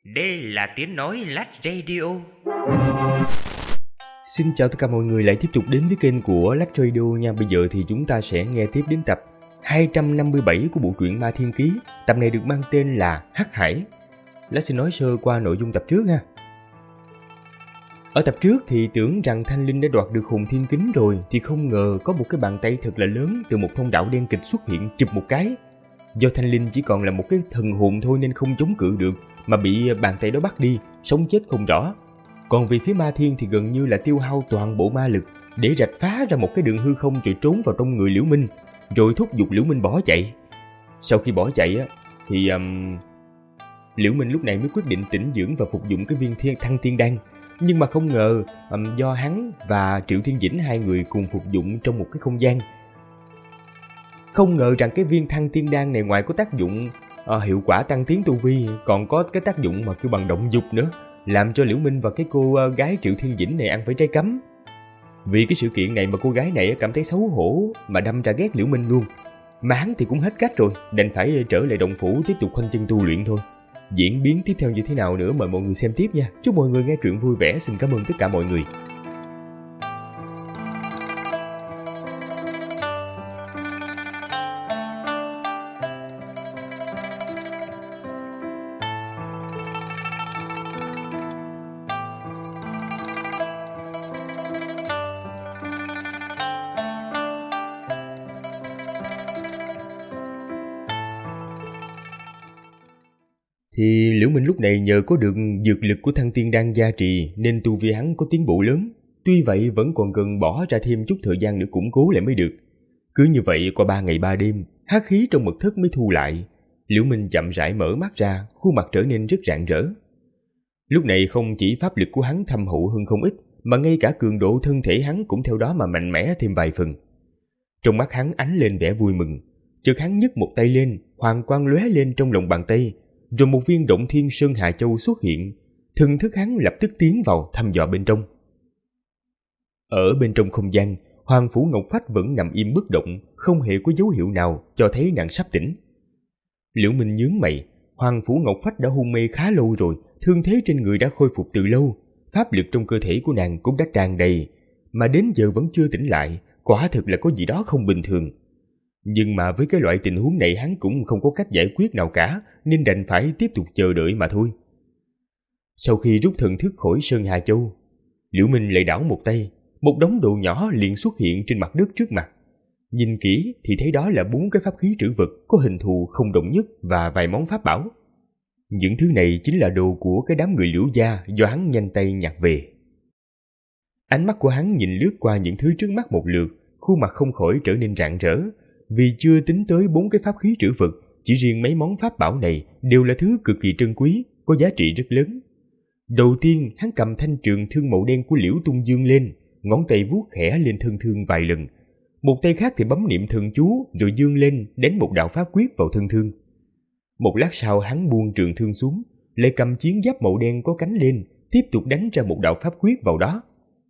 Đây là tiếng nói Lách Radio. Xin chào tất cả mọi người lại tiếp tục đến với kênh của Lách Radio nha. Bây giờ thì chúng ta sẽ nghe tiếp đến tập 257 của bộ truyện Ma Thiên Ký. Tập này được mang tên là Hắc Hải. Lách xin nói sơ qua nội dung tập trước ha. Ở tập trước thì tưởng rằng Thanh Linh đã đoạt được hồn thiên kính rồi, thì không ngờ có một cái bàn tay thật là lớn từ một thông đạo đen kịch xuất hiện chụp một cái. Do Thanh Linh chỉ còn là một cái thần hồn thôi nên không chống cự được, mà bị bàn tay đó bắt đi, sống chết không rõ. Còn về phía Ma Thiên thì gần như là tiêu hao toàn bộ ma lực để rạch phá ra một cái đường hư không rồi trốn vào trong người Liễu Minh, rồi thúc giục Liễu Minh bỏ chạy. Sau khi bỏ chạy thì Liễu Minh lúc này mới quyết định tĩnh dưỡng và phục dụng cái viên thăng tiên đan. Nhưng mà không ngờ do hắn và Triệu Thiên Dĩnh hai người cùng phục dụng trong một cái không gian. Không ngờ rằng cái viên thăng tiên đan này ngoài có tác dụng hiệu quả tăng tiến tu vi, còn có cái tác dụng mà kêu bằng động dục nữa, làm cho Liễu Minh và cái cô gái Triệu Thiên Dĩnh này ăn phải trái cấm. Vì cái sự kiện này mà cô gái này cảm thấy xấu hổ mà đâm ra ghét Liễu Minh luôn. Mà hắn thì cũng hết cách rồi, đành phải trở lại động phủ tiếp tục khoanh chân tu luyện thôi. Diễn biến tiếp theo như thế nào nữa mời mọi người xem tiếp nha. Chúc mọi người nghe truyện vui vẻ. Xin cảm ơn tất cả mọi người. Thì Liễu Minh lúc này nhờ có được dược lực của thăng tiên đan gia trì nên tu vi hắn có tiến bộ lớn. Tuy vậy vẫn còn cần bỏ ra thêm chút thời gian nữa củng cố lại mới được. Cứ như vậy qua 3 ngày 3 đêm, hắc khí trong mật thất mới thu lại. Liễu Minh chậm rãi mở mắt ra, khuôn mặt trở nên rất rạng rỡ. Lúc này không chỉ pháp lực của hắn thâm hậu hơn không ít, mà ngay cả cường độ thân thể hắn cũng theo đó mà mạnh mẽ thêm vài phần. Trong mắt hắn ánh lên vẻ vui mừng, chợt hắn nhấc một tay lên, hoàng quang lóe lên trong lòng bàn tay. Rồi một viên Động Thiên Sơn Hà Châu xuất hiện, thần thức hắn lập tức tiến vào thăm dò bên trong. Ở bên trong không gian, Hoàng Phủ Ngọc Phách vẫn nằm im bất động, không hề có dấu hiệu nào cho thấy nàng sắp tỉnh. Liễu Minh nhướng mày, Hoàng Phủ Ngọc Phách đã hôn mê khá lâu rồi, thương thế trên người đã khôi phục từ lâu, pháp lực trong cơ thể của nàng cũng đã tràn đầy, mà đến giờ vẫn chưa tỉnh lại, quả thực là có gì đó không bình thường. Nhưng mà với cái loại tình huống này hắn cũng không có cách giải quyết nào cả, nên đành phải tiếp tục chờ đợi mà thôi. Sau khi rút thần thức khỏi Sơn Hà Châu, Liễu Minh lại đảo một tay, một đống đồ nhỏ liền xuất hiện trên mặt đất trước mặt. Nhìn kỹ thì thấy đó là 4 cái pháp khí trữ vật có hình thù không đồng nhất và vài món pháp bảo. Những thứ này chính là đồ của cái đám người Liễu gia do hắn nhanh tay nhặt về. Ánh mắt của hắn nhìn lướt qua những thứ trước mắt một lượt, khuôn mặt không khỏi trở nên rạng rỡ. Vì chưa tính tới 4 cái pháp khí trữ vật, chỉ riêng mấy món pháp bảo này đều là thứ cực kỳ trân quý, có giá trị rất lớn. Đầu tiên, hắn cầm thanh trường thương màu đen của Liễu Tung Dương lên, ngón tay vuốt khẽ lên thân thương vài lần. Một tay khác thì bấm niệm thần chú rồi dương lên đánh một đạo pháp quyết vào thân thương. Một lát sau hắn buông trường thương xuống, lại cầm chiến giáp màu đen có cánh lên, tiếp tục đánh ra một đạo pháp quyết vào đó.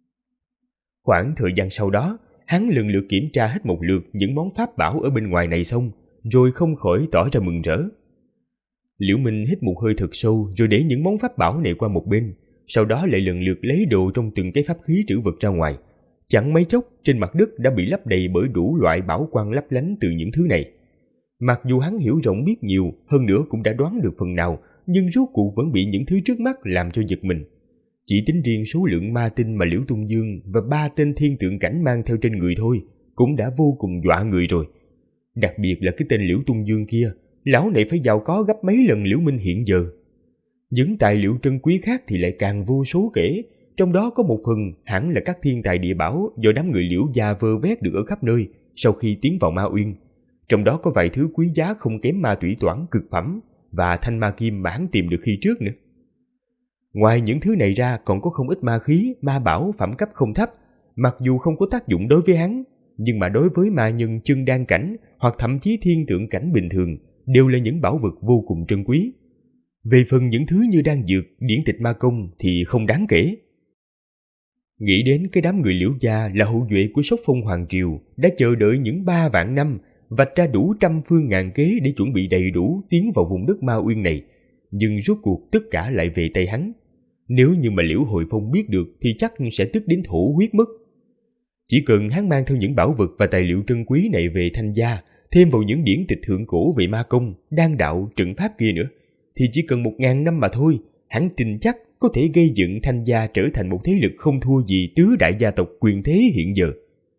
Khoảng thời gian sau đó, hắn lần lượt kiểm tra hết một lượt những món pháp bảo ở bên ngoài này xong, rồi không khỏi tỏ ra mừng rỡ. Liễu Minh hít một hơi thật sâu rồi để những món pháp bảo này qua một bên, sau đó lại lần lượt lấy đồ trong từng cái pháp khí trữ vật ra ngoài. Chẳng mấy chốc trên mặt đất đã bị lấp đầy bởi đủ loại bảo quang lấp lánh từ những thứ này. Mặc dù hắn hiểu rộng biết nhiều, hơn nữa cũng đã đoán được phần nào, nhưng rốt cuộc vẫn bị những thứ trước mắt làm cho giật mình. Chỉ tính riêng số lượng ma tinh mà Liễu Tung Dương và 3 tên thiên tượng cảnh mang theo trên người thôi cũng đã vô cùng dọa người rồi. Đặc biệt là cái tên Liễu Tung Dương kia, lão này phải giàu có gấp mấy lần Liễu Minh hiện giờ. Những tài liệu trân quý khác thì lại càng vô số kể, trong đó có một phần hẳn là các thiên tài địa bảo do đám người Liễu gia vơ vét được ở khắp nơi sau khi tiến vào Ma Uyên. Trong đó có vài thứ quý giá không kém ma tủy toản cực phẩm và thanh ma kim mà hắn tìm được khi trước nữa. Ngoài những thứ này ra còn có không ít ma khí, ma bảo phẩm cấp không thấp, mặc dù không có tác dụng đối với hắn, nhưng mà đối với ma nhân chân đan cảnh hoặc thậm chí thiên tượng cảnh bình thường đều là những bảo vật vô cùng trân quý. Về phần những thứ như đan dược, điển tịch ma công thì không đáng kể. Nghĩ đến cái đám người Liễu gia là hậu duệ của Sóc Phong Hoàng Triều đã chờ đợi những 3 vạn năm, vạch ra đủ trăm phương ngàn kế để chuẩn bị đầy đủ tiến vào vùng đất Ma Uyên này, nhưng rốt cuộc tất cả lại về tay hắn. Nếu như mà Liễu Hồi Phong biết được thì chắc sẽ tức đến thổ huyết mất. Chỉ cần hắn mang theo những bảo vật và tài liệu trân quý này về Thanh gia, thêm vào những điển tịch thượng cổ về ma công, đan đạo, trận pháp kia nữa, thì chỉ cần 1000 năm mà thôi, hắn tin chắc có thể gây dựng Thanh gia trở thành một thế lực không thua gì tứ đại gia tộc quyền thế hiện giờ.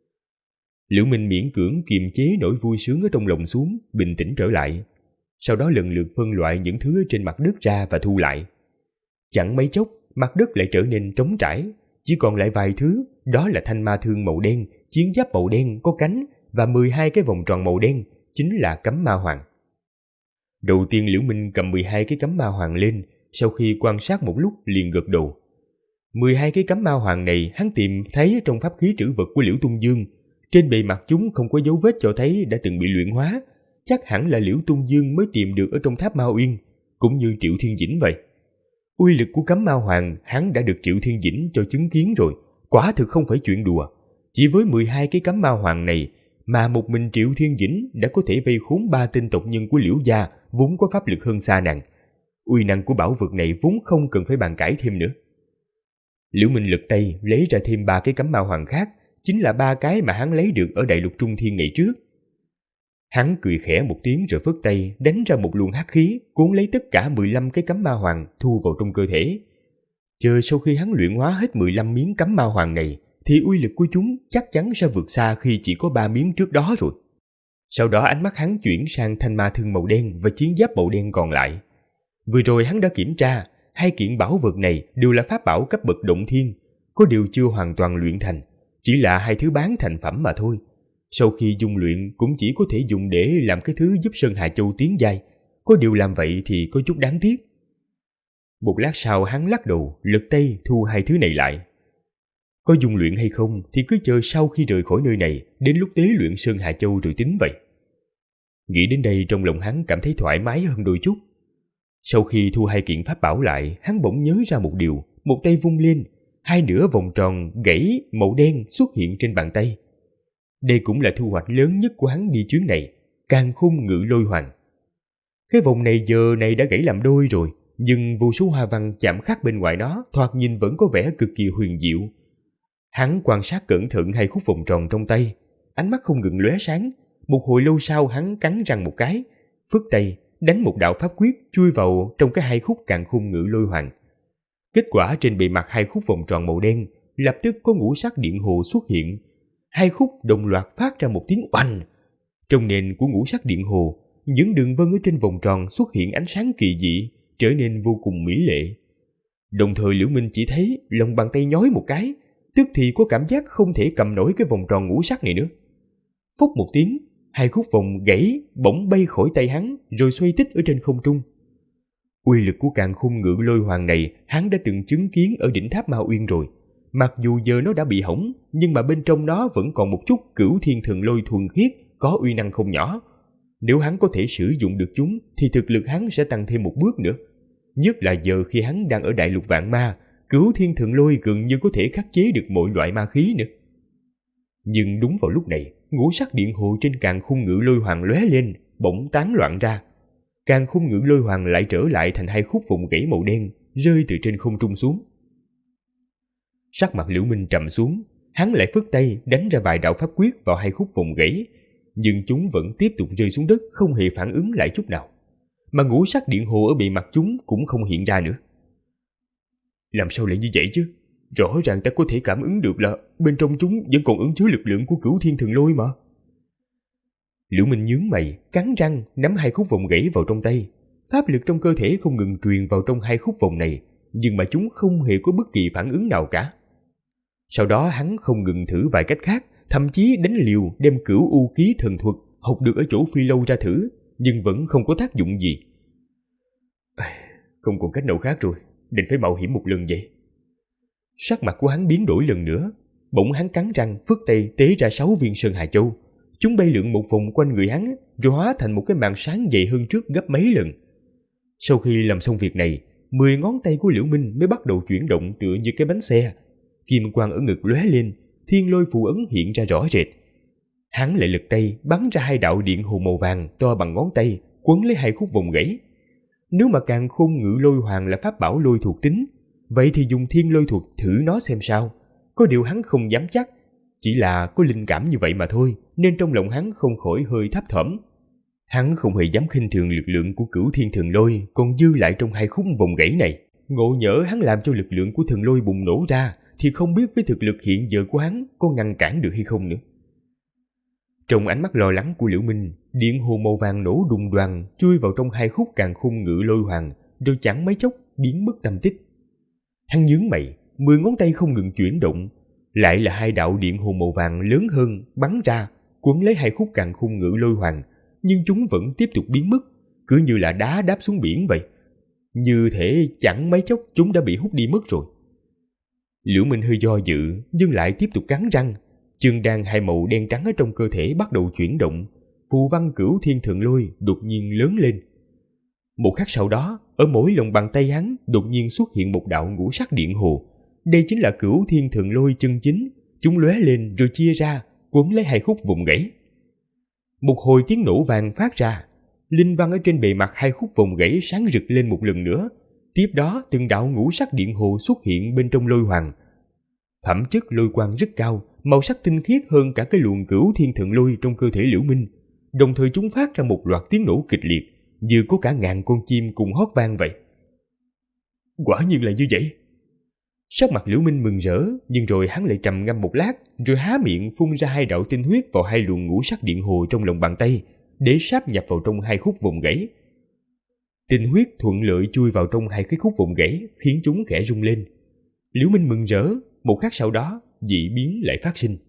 Liễu Minh miễn cưỡng kiềm chế nỗi vui sướng ở trong lòng xuống, bình tĩnh trở lại. Sau đó lần lượt phân loại những thứ trên mặt đất ra và thu lại. Chẳng mấy chốc, mặt đất lại trở nên trống trải, chỉ còn lại vài thứ, đó là thanh ma thương màu đen, chiến giáp màu đen có cánh và 12 cái vòng tròn màu đen, chính là cấm ma hoàng. Đầu tiên Liễu Minh cầm 12 cái cấm ma hoàng lên, sau khi quan sát một lúc liền gật đầu. 12 cái cấm ma hoàng này hắn tìm thấy trong pháp khí trữ vật của Liễu Tung Dương. Trên bề mặt chúng không có dấu vết cho thấy đã từng bị luyện hóa, chắc hẳn là Liễu Tung Dương mới tìm được ở trong tháp Ma Uyên, cũng như Triệu Thiên Dĩnh vậy. Uy lực của cấm ma hoàng hắn đã được Triệu Thiên Dĩnh cho chứng kiến rồi, quả thực không phải chuyện đùa. Chỉ với 12 cái cấm ma hoàng này mà một mình Triệu Thiên Dĩnh đã có thể vây khốn 3 tên tộc nhân của Liễu gia vốn có pháp lực hơn xa nàng. Uy năng của bảo vật này vốn không cần phải bàn cãi thêm nữa. Liễu Minh lật tay lấy ra thêm 3 cái cấm ma hoàng khác, chính là 3 cái mà hắn lấy được ở Đại Lục Trung Thiên ngày trước. Hắn cười khẽ một tiếng rồi phất tay đánh ra một luồng hắc khí, cuốn lấy tất cả 15 cái cấm ma hoàng thu vào trong cơ thể. Chờ sau khi hắn luyện hóa hết 15 miếng cấm ma hoàng này, thì uy lực của chúng chắc chắn sẽ vượt xa khi chỉ có 3 miếng trước đó rồi. Sau đó ánh mắt hắn chuyển sang thanh ma thương màu đen và chiến giáp màu đen còn lại. Vừa rồi hắn đã kiểm tra, 2 kiện bảo vật này đều là pháp bảo cấp bậc động thiên, có điều chưa hoàn toàn luyện thành, chỉ là 2 thứ bán thành phẩm mà thôi. Sau khi dung luyện cũng chỉ có thể dùng để làm cái thứ giúp Sơn Hà Châu tiến giai, có điều làm vậy thì có chút đáng tiếc. Một lát sau hắn lắc đầu, lật tay thu 2 thứ này lại. Có dung luyện hay không thì cứ chờ sau khi rời khỏi nơi này, đến lúc tế luyện Sơn Hà Châu rồi tính vậy. Nghĩ đến đây trong lòng hắn cảm thấy thoải mái hơn đôi chút. Sau khi thu 2 kiện pháp bảo lại, hắn bỗng nhớ ra một điều, một tay vung lên, 2 nửa vòng tròn gãy màu đen xuất hiện trên bàn tay. Đây cũng là thu hoạch lớn nhất của hắn đi chuyến này, Càn Khôn Ngự Lôi Hoàng. Cái vòng này giờ này đã gãy làm đôi rồi, nhưng vô số hoa văn chạm khắc bên ngoài nó thoạt nhìn vẫn có vẻ cực kỳ huyền diệu. Hắn quan sát cẩn thận 2 khúc vòng tròn trong tay, ánh mắt không ngừng lóe sáng. Một hồi lâu sau hắn cắn răng một cái, phất tay đánh một đạo pháp quyết chui vào trong cái 2 khúc Càn Khôn Ngự Lôi Hoàng. Kết quả trên bề mặt 2 khúc vòng tròn màu đen lập tức có ngũ sắc điện hồ xuất hiện. 2 khúc đồng loạt phát ra một tiếng oanh. Trong nền của ngũ sắc điện hồ, những đường vân ở trên vòng tròn xuất hiện ánh sáng kỳ dị, trở nên vô cùng mỹ lệ. Đồng thời Liễu Minh chỉ thấy lòng bàn tay nhói một cái, tức thì có cảm giác không thể cầm nổi cái vòng tròn ngũ sắc này nữa. Phốc một tiếng, 2 khúc vòng gãy bỗng bay khỏi tay hắn rồi xoay tít ở trên không trung. Uy lực của Càn Khôn Ngự Lôi Hoàng này hắn đã từng chứng kiến ở đỉnh tháp Ma Uyên rồi. Mặc dù giờ nó đã bị hỏng, nhưng mà bên trong nó vẫn còn một chút Cửu Thiên Thần Lôi thuần khiết, có uy năng không nhỏ. Nếu hắn có thể sử dụng được chúng thì thực lực hắn sẽ tăng thêm một bước nữa. Nhất là giờ khi hắn đang ở Đại Lục Vạn Ma, Cửu Thiên Thần Lôi gần như có thể khắc chế được mọi loại ma khí nữa. Nhưng đúng vào lúc này, ngũ sắc điện hồ trên Càn Khôn Ngự Lôi Hoàng lóe lên, bỗng tán loạn ra. Càn Khôn Ngự Lôi Hoàng lại trở lại thành 2 khúc vòng gãy màu đen, rơi từ trên không trung xuống. Sắc mặt Liễu Minh trầm xuống, hắn lại phất tay đánh ra vài đạo pháp quyết vào 2 khúc vòng gãy, nhưng chúng vẫn tiếp tục rơi xuống đất, không hề phản ứng lại chút nào. Mà ngũ sắc điện hồ ở bề mặt chúng cũng không hiện ra nữa. Làm sao lại như vậy chứ? Rõ ràng ta có thể cảm ứng được là bên trong chúng vẫn còn ẩn chứa lực lượng của Cửu Thiên Thần Lôi mà. Liễu Minh nhướng mày, cắn răng nắm 2 khúc vòng gãy vào trong tay. Pháp lực trong cơ thể không ngừng truyền vào trong 2 khúc vòng này, nhưng mà chúng không hề có bất kỳ phản ứng nào cả. Sau đó hắn không ngừng thử vài cách khác, thậm chí đánh liều đem Cửu U Ký thần thuật học được ở chỗ Phi Lâu ra thử, nhưng vẫn không có tác dụng gì. Không còn cách nào khác rồi, định phải mạo hiểm một lần vậy. Sắc mặt của hắn biến đổi lần nữa, bỗng hắn cắn răng phất tay tế ra 6 viên Sơn Hà Châu. Chúng bay lượn một vòng quanh người hắn, rồi hóa thành một cái màn sáng dày hơn trước gấp mấy lần. Sau khi làm xong việc này, 10 ngón tay của Liễu Minh mới bắt đầu chuyển động tựa như cái bánh xe. Kim quang ở ngực lóe lên, thiên lôi phù ấn hiện ra rõ rệt. Hắn lại lật tay bắn ra 2 đạo điện hồ màu vàng to bằng ngón tay, quấn lấy 2 khúc vòng gãy. Nếu mà càn khôn ngự lôi hoàng là pháp bảo lôi thuộc tính, vậy thì dùng thiên lôi thuật thử nó xem sao. Có điều hắn không dám chắc, chỉ là có linh cảm như vậy mà thôi, nên trong lòng hắn không khỏi hơi thấp thỏm. Hắn không hề dám khinh thường lực lượng của Cửu Thiên Thần Lôi còn dư lại trong hai khúc vòng gãy này. Ngộ nhỡ hắn làm cho lực lượng của thần lôi bùng nổ ra, thì không biết với thực lực hiện giờ của hắn có ngăn cản được hay không nữa. Trong ánh mắt lo lắng của Liễu Minh, điện hồ màu vàng nổ đùng đoàng chui vào trong hai khúc càn khôn ngự lôi hoàng, rồi chẳng mấy chốc biến mất tăm tích. Hắn nhướng mày, 10 ngón tay không ngừng chuyển động, lại là hai đạo điện hồ màu vàng lớn hơn bắn ra, quấn lấy hai khúc càn khôn ngự lôi hoàng, nhưng chúng vẫn tiếp tục biến mất, cứ như là đá đáp xuống biển vậy. Như thể chẳng mấy chốc chúng đã bị hút đi mất rồi. Liễu Minh hơi do dự, nhưng lại tiếp tục cắn răng. Chân đan hai màu đen trắng ở trong cơ thể bắt đầu chuyển động, phù văn Cửu Thiên Thần Lôi đột nhiên lớn lên. Một khắc sau đó, ở mỗi lòng bàn tay hắn đột nhiên xuất hiện một đạo ngũ sắc điện hồ. Đây chính là Cửu Thiên Thần Lôi chân chính. Chúng lóe lên rồi chia ra, quấn lấy hai khúc vùng gãy. Một hồi tiếng nổ vàng phát ra, linh văn ở trên bề mặt hai khúc vòng gãy sáng rực lên một lần nữa. Tiếp đó từng đạo ngũ sắc điện hồ xuất hiện bên trong lôi hoàng. Phẩm chất lôi quang rất cao, màu sắc tinh khiết hơn cả cái luồng Cửu Thiên Thần Lôi trong cơ thể Liễu Minh. Đồng thời chúng phát ra một loạt tiếng nổ kịch liệt, như có cả ngàn con chim cùng hót vang vậy. Quả nhiên là như vậy. Sắc mặt Liễu Minh mừng rỡ, nhưng rồi hắn lại trầm ngâm một lát, rồi há miệng phun ra hai đạo tinh huyết vào hai luồng ngũ sắc điện hồ trong lòng bàn tay, để sáp nhập vào trong hai khúc vòng gãy. Tinh huyết thuận lợi chui vào trong hai cái khúc vòng gãy, khiến chúng khẽ rung lên. Liễu Minh mừng rỡ, một khắc sau đó, dị biến lại phát sinh.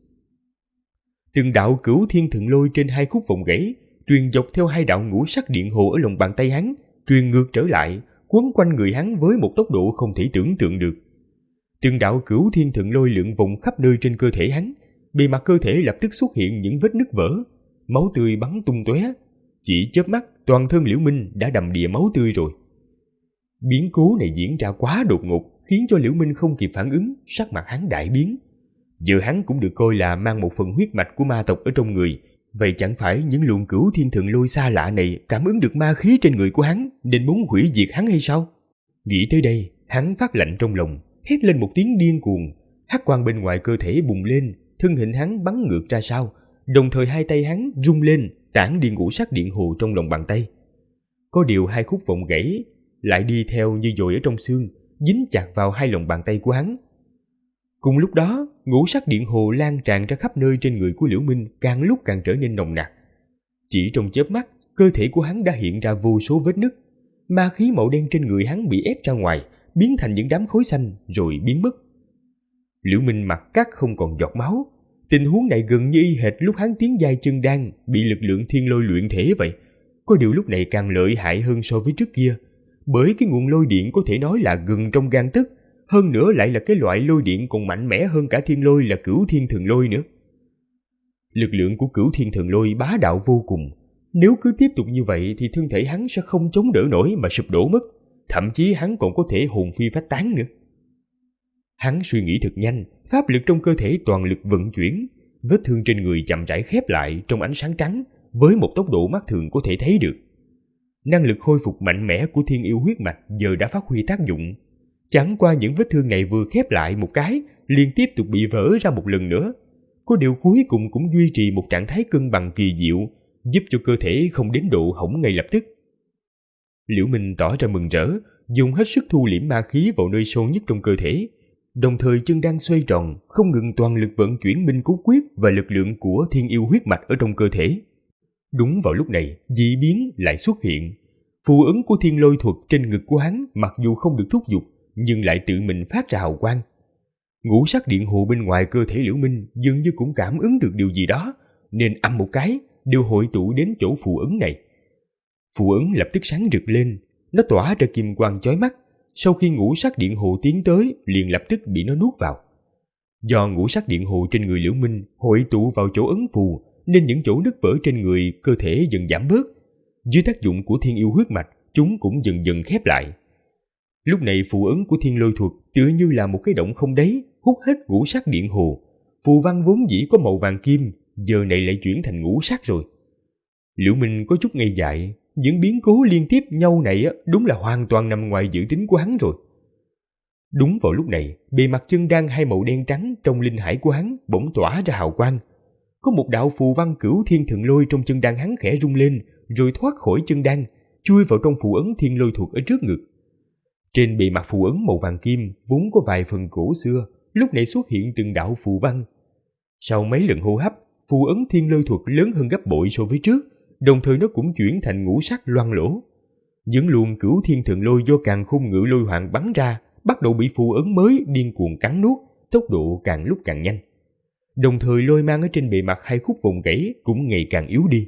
Từng đạo Cửu Thiên Thần Lôi trên hai khúc vòng gãy truyền dọc theo hai đạo ngũ sắc điện hồ ở lòng bàn tay hắn, truyền ngược trở lại, quấn quanh người hắn với một tốc độ không thể tưởng tượng được. Từng đạo Cửu Thiên Thần Lôi lượn vòng khắp nơi trên cơ thể hắn, bề mặt cơ thể lập tức xuất hiện những vết nứt vỡ, máu tươi bắn tung tóe. Chỉ chớp mắt, toàn thân Liễu Minh đã đầm đìa máu tươi rồi. Biến cố này diễn ra quá đột ngột, khiến cho Liễu Minh không kịp phản ứng, sắc mặt hắn đại biến. Giờ hắn cũng được coi là mang một phần huyết mạch của ma tộc ở trong người, vậy chẳng phải những luồng Cửu Thiên Thần Lôi xa lạ này cảm ứng được ma khí trên người của hắn, nên muốn hủy diệt hắn hay sao? Nghĩ tới đây, hắn phát lạnh trong lòng, hét lên một tiếng điên cuồng. Hắc quang bên ngoài cơ thể bùng lên, thân hình hắn bắn ngược ra sau, đồng thời hai tay hắn rung lên, tản đi ngũ sắc điện hồ trong lòng bàn tay. Có điều hai khúc vòng gãy lại đi theo như dội ở trong xương, dính chặt vào hai lòng bàn tay của hắn. Cùng lúc đó, ngũ sắc điện hồ lan tràn ra khắp nơi trên người của Liễu Minh, càng lúc càng trở nên nồng nặc. Chỉ trong chớp mắt, cơ thể của hắn đã hiện ra vô số vết nứt. Ma khí màu đen trên người hắn bị ép ra ngoài, biến thành những đám khối xanh rồi biến mất. Liễu Minh mặt cắt không còn giọt máu. Tình huống này gần như y hệt lúc hắn tiến giai chân đan bị lực lượng thiên lôi luyện thể vậy. Có điều lúc này càng lợi hại hơn so với trước kia, bởi cái nguồn lôi điện có thể nói là gần trong gang tấc, hơn nữa lại là cái loại lôi điện còn mạnh mẽ hơn cả thiên lôi là Cửu Thiên Thần Lôi nữa. Lực lượng của Cửu Thiên Thần Lôi bá đạo vô cùng, nếu cứ tiếp tục như vậy thì thân thể hắn sẽ không chống đỡ nổi mà sụp đổ mất, thậm chí hắn còn có thể hồn phi phách tán nữa. Hắn suy nghĩ thật nhanh, pháp lực trong cơ thể toàn lực vận chuyển, vết thương trên người chậm rãi khép lại trong ánh sáng trắng với một tốc độ mắt thường có thể thấy được. Năng lực khôi phục mạnh mẽ của thiên yêu huyết mạch giờ đã phát huy tác dụng. Chẳng qua những vết thương này vừa khép lại một cái, liền tiếp tục bị vỡ ra một lần nữa. Có điều cuối cùng cũng duy trì một trạng thái cân bằng kỳ diệu, giúp cho cơ thể không đến độ hỏng ngay lập tức. Liễu Minh tỏ ra mừng rỡ, dùng hết sức thu liễm ma khí vào nơi sâu nhất trong cơ thể, đồng thời chân đang xoay tròn, không ngừng toàn lực vận chuyển Minh Cú Quyết và lực lượng của thiên yêu huyết mạch ở trong cơ thể. Đúng vào lúc này, dị biến lại xuất hiện. Phù ấn của thiên lôi thuật trên ngực của hắn mặc dù không được thúc giục, nhưng lại tự mình phát ra hào quang. Ngũ sắc điện hồ bên ngoài cơ thể Liễu Minh dường như cũng cảm ứng được điều gì đó, nên ầm một cái, đều hội tụ đến chỗ phù ấn này. Phù ấn lập tức sáng rực lên, nó tỏa ra kim quang chói mắt. Sau khi ngũ sắc điện hồ tiến tới, liền lập tức bị nó nuốt vào. Do ngũ sắc điện hồ trên người Liễu Minh hội tụ vào chỗ ấn phù, nên những chỗ nứt vỡ trên người cơ thể dần giảm bớt. Dưới tác dụng của thiên yêu huyết mạch, chúng cũng dần dần khép lại. Lúc này phù ấn của thiên lôi thuật tựa như là một cái động không đáy, hút hết ngũ sắc điện hồ. Phù văn vốn dĩ có màu vàng kim, giờ này lại chuyển thành ngũ sắc rồi. Liễu Minh có chút ngây dại, những biến cố liên tiếp nhau này đúng là hoàn toàn nằm ngoài dự tính của hắn rồi. Đúng vào lúc này, bề mặt chân đan hai màu đen trắng trong linh hải của hắn bỗng tỏa ra hào quang. Có một đạo phù văn Cửu Thiên Thần Lôi trong chân đan hắn khẽ rung lên, rồi thoát khỏi chân đan, chui vào trong phù ấn Thiên Lôi Thuật ở trước ngực. Trên bề mặt phù ấn màu vàng kim vốn có vài phần cổ xưa, lúc này xuất hiện từng đạo phù văn. Sau mấy lần hô hấp, phù ấn Thiên Lôi Thuật lớn hơn gấp bội so với trước, đồng thời nó cũng chuyển thành ngũ sắc loang lỗ. Những luồng Cửu Thiên Thần Lôi do Càn Khôn Ngự Lôi Hoàng bắn ra bắt đầu bị phù ấn mới điên cuồng cắn nuốt, tốc độ càng lúc càng nhanh. Đồng thời lôi mang ở trên bề mặt hai khúc vùng gãy cũng ngày càng yếu đi.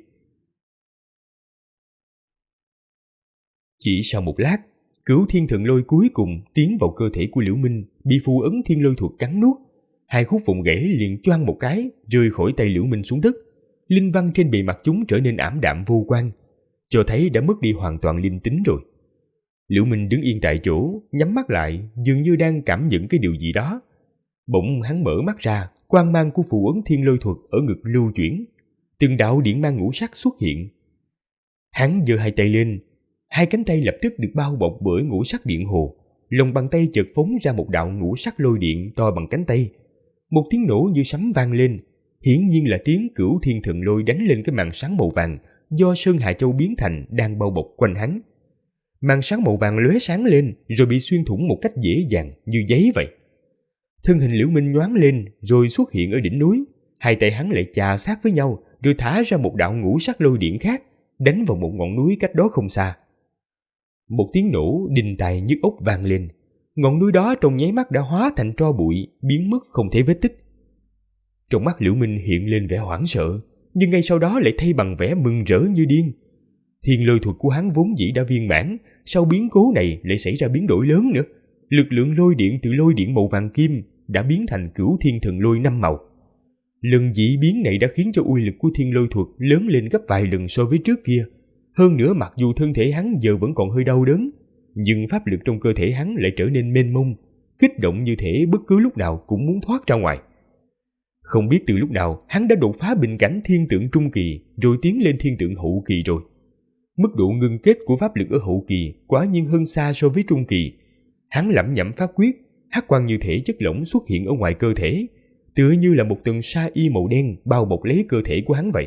Chỉ sau một lát, Cửu Thiên Thần Lôi cuối cùng tiến vào cơ thể của Liễu Minh, bị phù ấn Thiên Lôi Thuật cắn nuốt. Hai khúc vùng gãy liền choang một cái, rơi khỏi tay Liễu Minh xuống đất. Linh văn trên bề mặt chúng trở nên ảm đạm vô quang, cho thấy đã mất đi hoàn toàn linh tính rồi. Liễu Minh đứng yên tại chỗ, nhắm mắt lại, dường như đang cảm nhận cái điều gì đó. Bỗng hắn mở mắt ra, quang mang của phù ấn Thiên Lôi Thuật ở ngực lưu chuyển, từng đạo điện mang ngũ sắc xuất hiện. Hắn giơ hai tay lên, hai cánh tay lập tức được bao bọc bởi ngũ sắc điện hồ, lòng bàn tay chợt phóng ra một đạo ngũ sắc lôi điện to bằng cánh tay. Một tiếng nổ như sấm vang lên, hiển nhiên là tiếng Cửu Thiên Thần Lôi đánh lên cái màn sáng màu vàng do Sơn Hà Châu biến thành đang bao bọc quanh hắn. Màn sáng màu vàng lóe sáng lên rồi bị xuyên thủng một cách dễ dàng như giấy vậy. Thân hình Liễu Minh nhoáng lên rồi xuất hiện ở đỉnh núi, hai tay hắn lại chà sát với nhau rồi thả ra một đạo ngũ sắc lôi điện khác, đánh vào một ngọn núi cách đó không xa. Một tiếng nổ đinh tai nhức óc vang lên, ngọn núi đó trong nháy mắt đã hóa thành tro bụi, biến mất không thấy vết tích. Trong mắt Liễu Minh hiện lên vẻ hoảng sợ, nhưng ngay sau đó lại thay bằng vẻ mừng rỡ như điên. Thiên Lôi Thuật của hắn vốn dĩ đã viên mãn, sau biến cố này lại xảy ra biến đổi lớn nữa. Lực lượng lôi điện từ lôi điện màu vàng kim đã biến thành Cửu Thiên Thần Lôi 5 màu. Lần dị biến này đã khiến cho uy lực của Thiên Lôi Thuật lớn lên gấp vài lần so với trước kia. Hơn nữa, mặc dù thân thể hắn giờ vẫn còn hơi đau đớn, nhưng pháp lực trong cơ thể hắn lại trở nên mênh mông, kích động như thể bất cứ lúc nào cũng muốn thoát ra ngoài. Không biết từ lúc nào hắn đã đột phá bình cảnh thiên tượng trung kỳ rồi tiến lên thiên tượng hậu kỳ rồi. Mức độ ngưng kết của pháp lực ở hậu kỳ quả nhiên hơn xa so với trung kỳ. Hắn lẩm nhẩm pháp quyết, hắc quang như thể chất lỏng xuất hiện ở ngoài cơ thể, tựa như là một tầng sa y màu đen bao bọc lấy cơ thể của hắn vậy.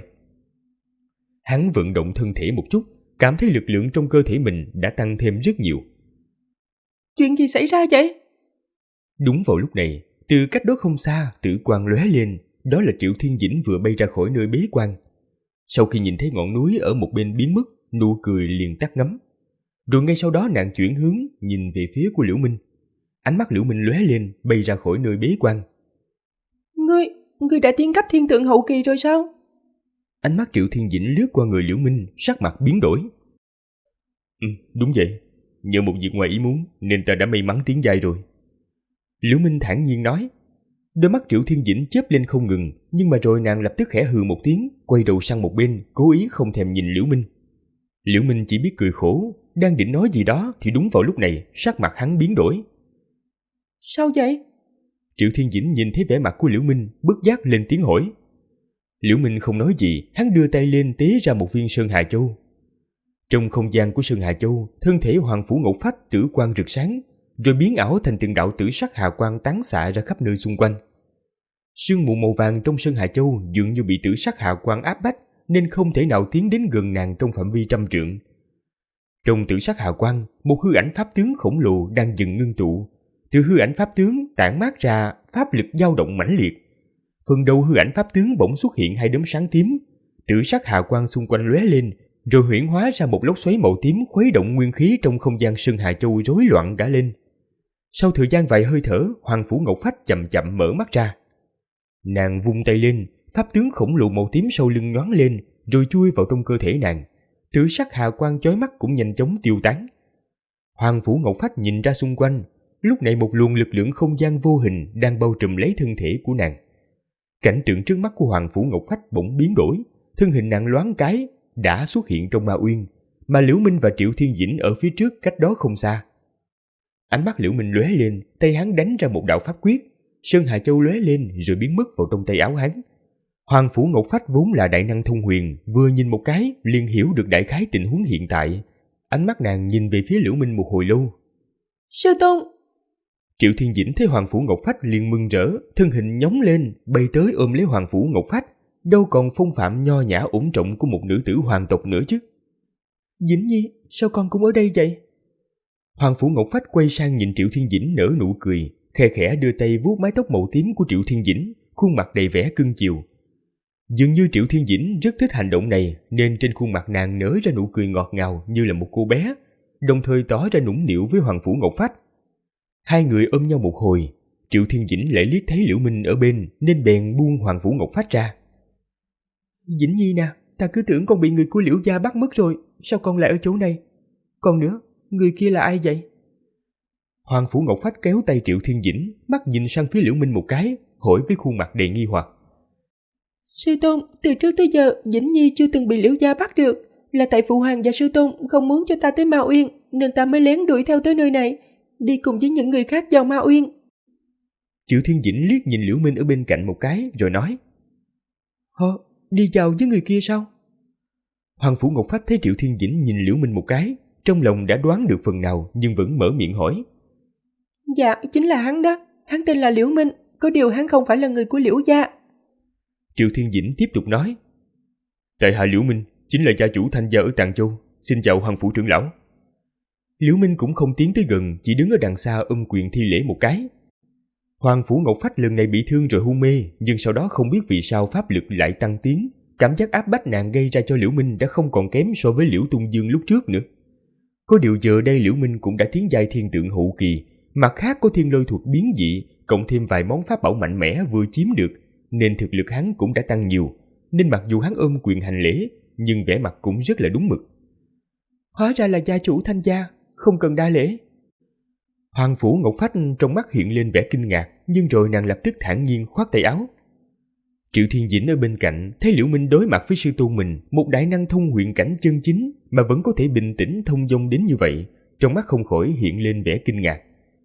Hắn vận động thân thể một chút, cảm thấy lực lượng trong cơ thể mình đã tăng thêm rất nhiều. Chuyện gì xảy ra vậy? Đúng vào lúc này, từ cách đó không xa, tử quang lóe lên, đó là Triệu Thiên Dĩnh vừa bay ra khỏi nơi bế quan. Sau khi nhìn thấy ngọn núi ở một bên biến mất, nụ cười liền tắt ngấm. Rồi ngay sau đó nàng chuyển hướng, nhìn về phía của Liễu Minh. Ánh mắt Liễu Minh lóe lên, bay ra khỏi nơi bế quan. Ngươi đã tiến cấp thiên tượng hậu kỳ rồi sao? Ánh mắt Triệu Thiên Dĩnh lướt qua người Liễu Minh, sắc mặt biến đổi. Đúng vậy. Nhờ một việc ngoài ý muốn nên ta đã may mắn tiến giai rồi. Liễu Minh thản nhiên nói. Đôi mắt Triệu Thiên Dĩnh chớp lên không ngừng, nhưng mà rồi nàng lập tức khẽ hừ một tiếng, quay đầu sang một bên, cố ý không thèm nhìn Liễu Minh. Liễu Minh chỉ biết cười khổ, đang định nói gì đó thì đúng vào lúc này, sắc mặt hắn biến đổi. Sao vậy? Triệu Thiên Dĩnh nhìn thấy vẻ mặt của Liễu Minh, bất giác lên tiếng hỏi. Liễu Minh không nói gì, hắn đưa tay lên tế ra một viên Sơn Hà Châu. Trong không gian của Sơn Hà Châu, thân thể Hoàng Phủ Ngọc Phách tử quang rực sáng, rồi biến ảo thành từng đạo tử sắc hà quang tán xạ ra khắp nơi xung quanh. Sương mù màu vàng trong Sơn Hà Châu dường như bị tử sắc hà quang áp bách, nên không thể nào tiến đến gần nàng trong phạm vi 100 trượng. Trong tử sắc hà quang, một hư ảnh pháp tướng khổng lồ đang dần ngưng tụ. Từ hư ảnh pháp tướng tản mát ra pháp lực dao động mãnh liệt. Phần đầu hư ảnh pháp tướng bỗng xuất hiện hai đốm sáng tím, tử sắc hà quang xung quanh lóe lên, rồi huyễn hóa ra một lốc xoáy màu tím khuấy động nguyên khí trong không gian Sơn Hà Châu rối loạn cả lên. Sau thời gian vài hơi thở, Hoàng Phủ Ngọc Phách chậm chậm mở mắt ra. Nàng vung tay lên, pháp tướng khổng lồ màu tím sau lưng nhoáng lên, rồi chui vào trong cơ thể nàng. Tử sắc hà quang chói mắt cũng nhanh chóng tiêu tán. Hoàng Phủ Ngọc Phách nhìn ra xung quanh, lúc này một luồng lực lượng không gian vô hình đang bao trùm lấy thân thể của nàng. Cảnh tượng trước mắt của Hoàng Phủ Ngọc Phách bỗng biến đổi, thân hình nàng loáng cái đã xuất hiện trong Ma Uyên, mà Liễu Minh và Triệu Thiên Dĩnh ở phía trước cách đó không xa. Ánh mắt Liễu Minh lóe lên, tay hắn đánh ra một đạo pháp quyết, Sơn Hà Châu lóe lên rồi biến mất vào trong tay áo hắn. Hoàng Phủ Ngọc Phách vốn là đại năng thông huyền, vừa nhìn một cái liền hiểu được đại khái tình huống hiện tại. Ánh mắt nàng nhìn về phía Liễu Minh một hồi lâu. Sư tôn! Triệu Thiên Dĩnh thấy Hoàng Phủ Ngọc Phách liền mừng rỡ, thân hình nhóng lên, bay tới ôm lấy Hoàng Phủ Ngọc Phách, đâu còn phong phạm nho nhã ổn trọng của một nữ tử hoàng tộc nữa chứ. Dĩnh Nhi, sao con cũng ở đây vậy? Hoàng Phủ Ngọc Phách quay sang nhìn Triệu Thiên Dĩnh nở nụ cười, khe khẽ đưa tay vuốt mái tóc màu tím của Triệu Thiên Dĩnh, khuôn mặt đầy vẻ cưng chiều. Dường như Triệu Thiên Dĩnh rất thích hành động này, nên trên khuôn mặt nàng nở ra nụ cười ngọt ngào như là một cô bé, đồng thời tỏ ra nũng nịu với Hoàng Phủ Ngọc Phách. Hai người ôm nhau một hồi, Triệu Thiên Dĩnh lại liếc thấy Liễu Minh ở bên nên bèn buông Hoàng Phủ Ngọc Phách ra. Dĩnh Nhi nè, ta cứ tưởng con bị người của Liễu gia bắt mất rồi, sao con lại ở chỗ này? Còn nữa, người kia là ai vậy? Hoàng Phủ Ngọc Phách kéo tay Triệu Thiên Dĩnh, mắt nhìn sang phía Liễu Minh một cái, hỏi với khuôn mặt đầy nghi hoặc. Sư tôn, từ trước tới giờ Dĩnh Nhi chưa từng bị Liễu gia bắt được, là tại phụ hoàng và sư tôn không muốn cho ta tới Ma Uyên, nên ta mới lén đuổi theo tới nơi này, đi cùng với những người khác vào Ma Uyên. Triệu Thiên Dĩnh liếc nhìn Liễu Minh ở bên cạnh một cái rồi nói. Đi vào với người kia sao? Hoàng Phủ Ngọc Phách thấy Triệu Thiên Dĩnh nhìn Liễu Minh một cái, trong lòng đã đoán được phần nào nhưng vẫn mở miệng hỏi. Dạ, chính là hắn đó, hắn tên là Liễu Minh, có điều hắn không phải là người của Liễu gia. Triệu Thiên Dĩnh tiếp tục nói. Tại hạ Liễu Minh, chính là gia chủ Thanh gia ở Tàng Châu, xin chào Hoàng Phủ trưởng lão. Liễu Minh cũng không tiến tới gần, chỉ đứng ở đằng xa ôm quyền thi lễ một cái. Hoàng Phủ Ngọc Phách lần này bị thương rồi hôn mê, nhưng sau đó không biết vì sao pháp lực lại tăng tiến, cảm giác áp bách nàng gây ra cho Liễu Minh đã không còn kém so với Liễu Tung Dương lúc trước nữa. Có điều giờ đây Liễu Minh cũng đã tiến giai thiên tượng hậu kỳ, mặt khác có thiên lôi thuật biến dị, cộng thêm vài món pháp bảo mạnh mẽ vừa chiếm được, nên thực lực hắn cũng đã tăng nhiều, nên mặc dù hắn ôm quyền hành lễ, nhưng vẻ mặt cũng rất là đúng mực. Hóa ra là gia chủ Thanh gia, không cần đa lễ. Hoàng Phủ Ngọc Phách trong mắt hiện lên vẻ kinh ngạc, nhưng rồi nàng lập tức thản nhiên khoát tay áo. Triệu Thiên Dĩnh ở bên cạnh thấy Liễu Minh đối mặt với sư tôn mình, một đại năng thông huyền cảnh chân chính mà vẫn có thể bình tĩnh thông dong đến như vậy, trong mắt không khỏi hiện lên vẻ kinh ngạc.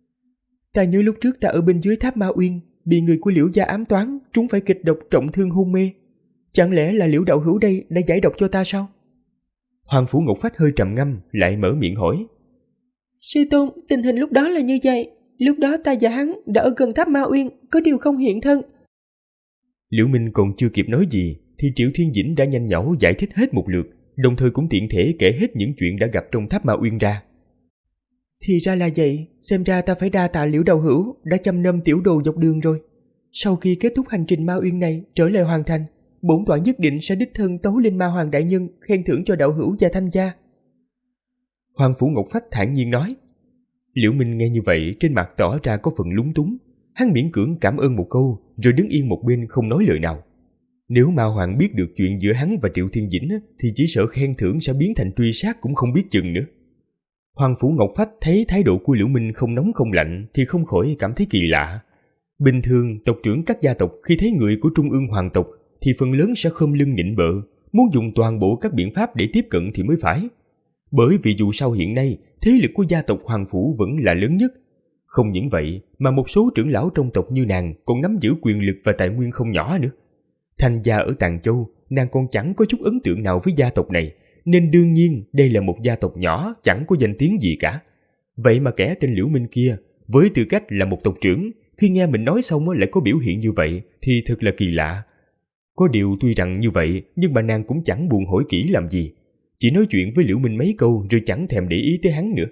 Ta nhớ lúc trước ta ở bên dưới tháp Ma Uyên, bị người của Liễu gia ám toán, trúng phải kịch độc trọng thương hôn mê. Chẳng lẽ là Liễu đạo hữu đây đã giải độc cho ta sao? Hoàng Phủ Ngọc Phách hơi trầm ngâm, lại mở miệng hỏi. Sư tôn, tình hình lúc đó là như vậy. Lúc đó ta và hắn đã ở gần tháp Ma Uyên, có điều không hiện thân. Liễu Minh còn chưa kịp nói gì thì Triệu Thiên Dĩnh đã nhanh nhảu giải thích hết một lượt, đồng thời cũng tiện thể kể hết những chuyện đã gặp trong tháp Ma Uyên ra. Thì ra là vậy, xem ra ta phải đa tạ Liễu đạo hữu đã chăm nom tiểu đồ dọc đường rồi. Sau khi kết thúc hành trình Ma Uyên này trở lại hoàn thành, bổn tọa nhất định sẽ đích thân tấu lên Ma Hoàng đại nhân khen thưởng cho đạo hữu và Thanh gia. Hoàng Phủ Ngọc Phách thản nhiên nói. Liễu Minh nghe như vậy trên mặt tỏ ra có phần lúng túng, hắn miễn cưỡng cảm ơn một câu rồi đứng yên một bên không nói lời nào. Nếu Ma Hoàng biết được chuyện giữa hắn và Triệu Thiên Dĩnh thì chỉ sợ khen thưởng sẽ biến thành truy sát cũng không biết chừng nữa. Hoàng Phủ Ngọc Phách thấy thái độ của Liễu Minh không nóng không lạnh thì không khỏi cảm thấy kỳ lạ. Bình thường tộc trưởng các gia tộc khi thấy người của Trung ương hoàng tộc thì phần lớn sẽ khom lưng nịnh bợ, muốn dùng toàn bộ các biện pháp để tiếp cận thì mới phải. Bởi vì dù sao hiện nay thế lực của gia tộc Hoàng Phủ vẫn là lớn nhất. Không những vậy mà một số trưởng lão trong tộc như nàng còn nắm giữ quyền lực và tài nguyên không nhỏ nữa. Thanh gia ở Tàng Châu, nàng còn chẳng có chút ấn tượng nào với gia tộc này, nên đương nhiên đây là một gia tộc nhỏ chẳng có danh tiếng gì cả. Vậy mà kẻ tên Liễu Minh kia, với tư cách là một tộc trưởng, khi nghe mình nói xong lại có biểu hiện như vậy thì thật là kỳ lạ. Có điều tuy rằng như vậy nhưng mà nàng cũng chẳng buồn hỏi kỹ làm gì, chỉ nói chuyện với Liễu Minh mấy câu rồi chẳng thèm để ý tới hắn nữa.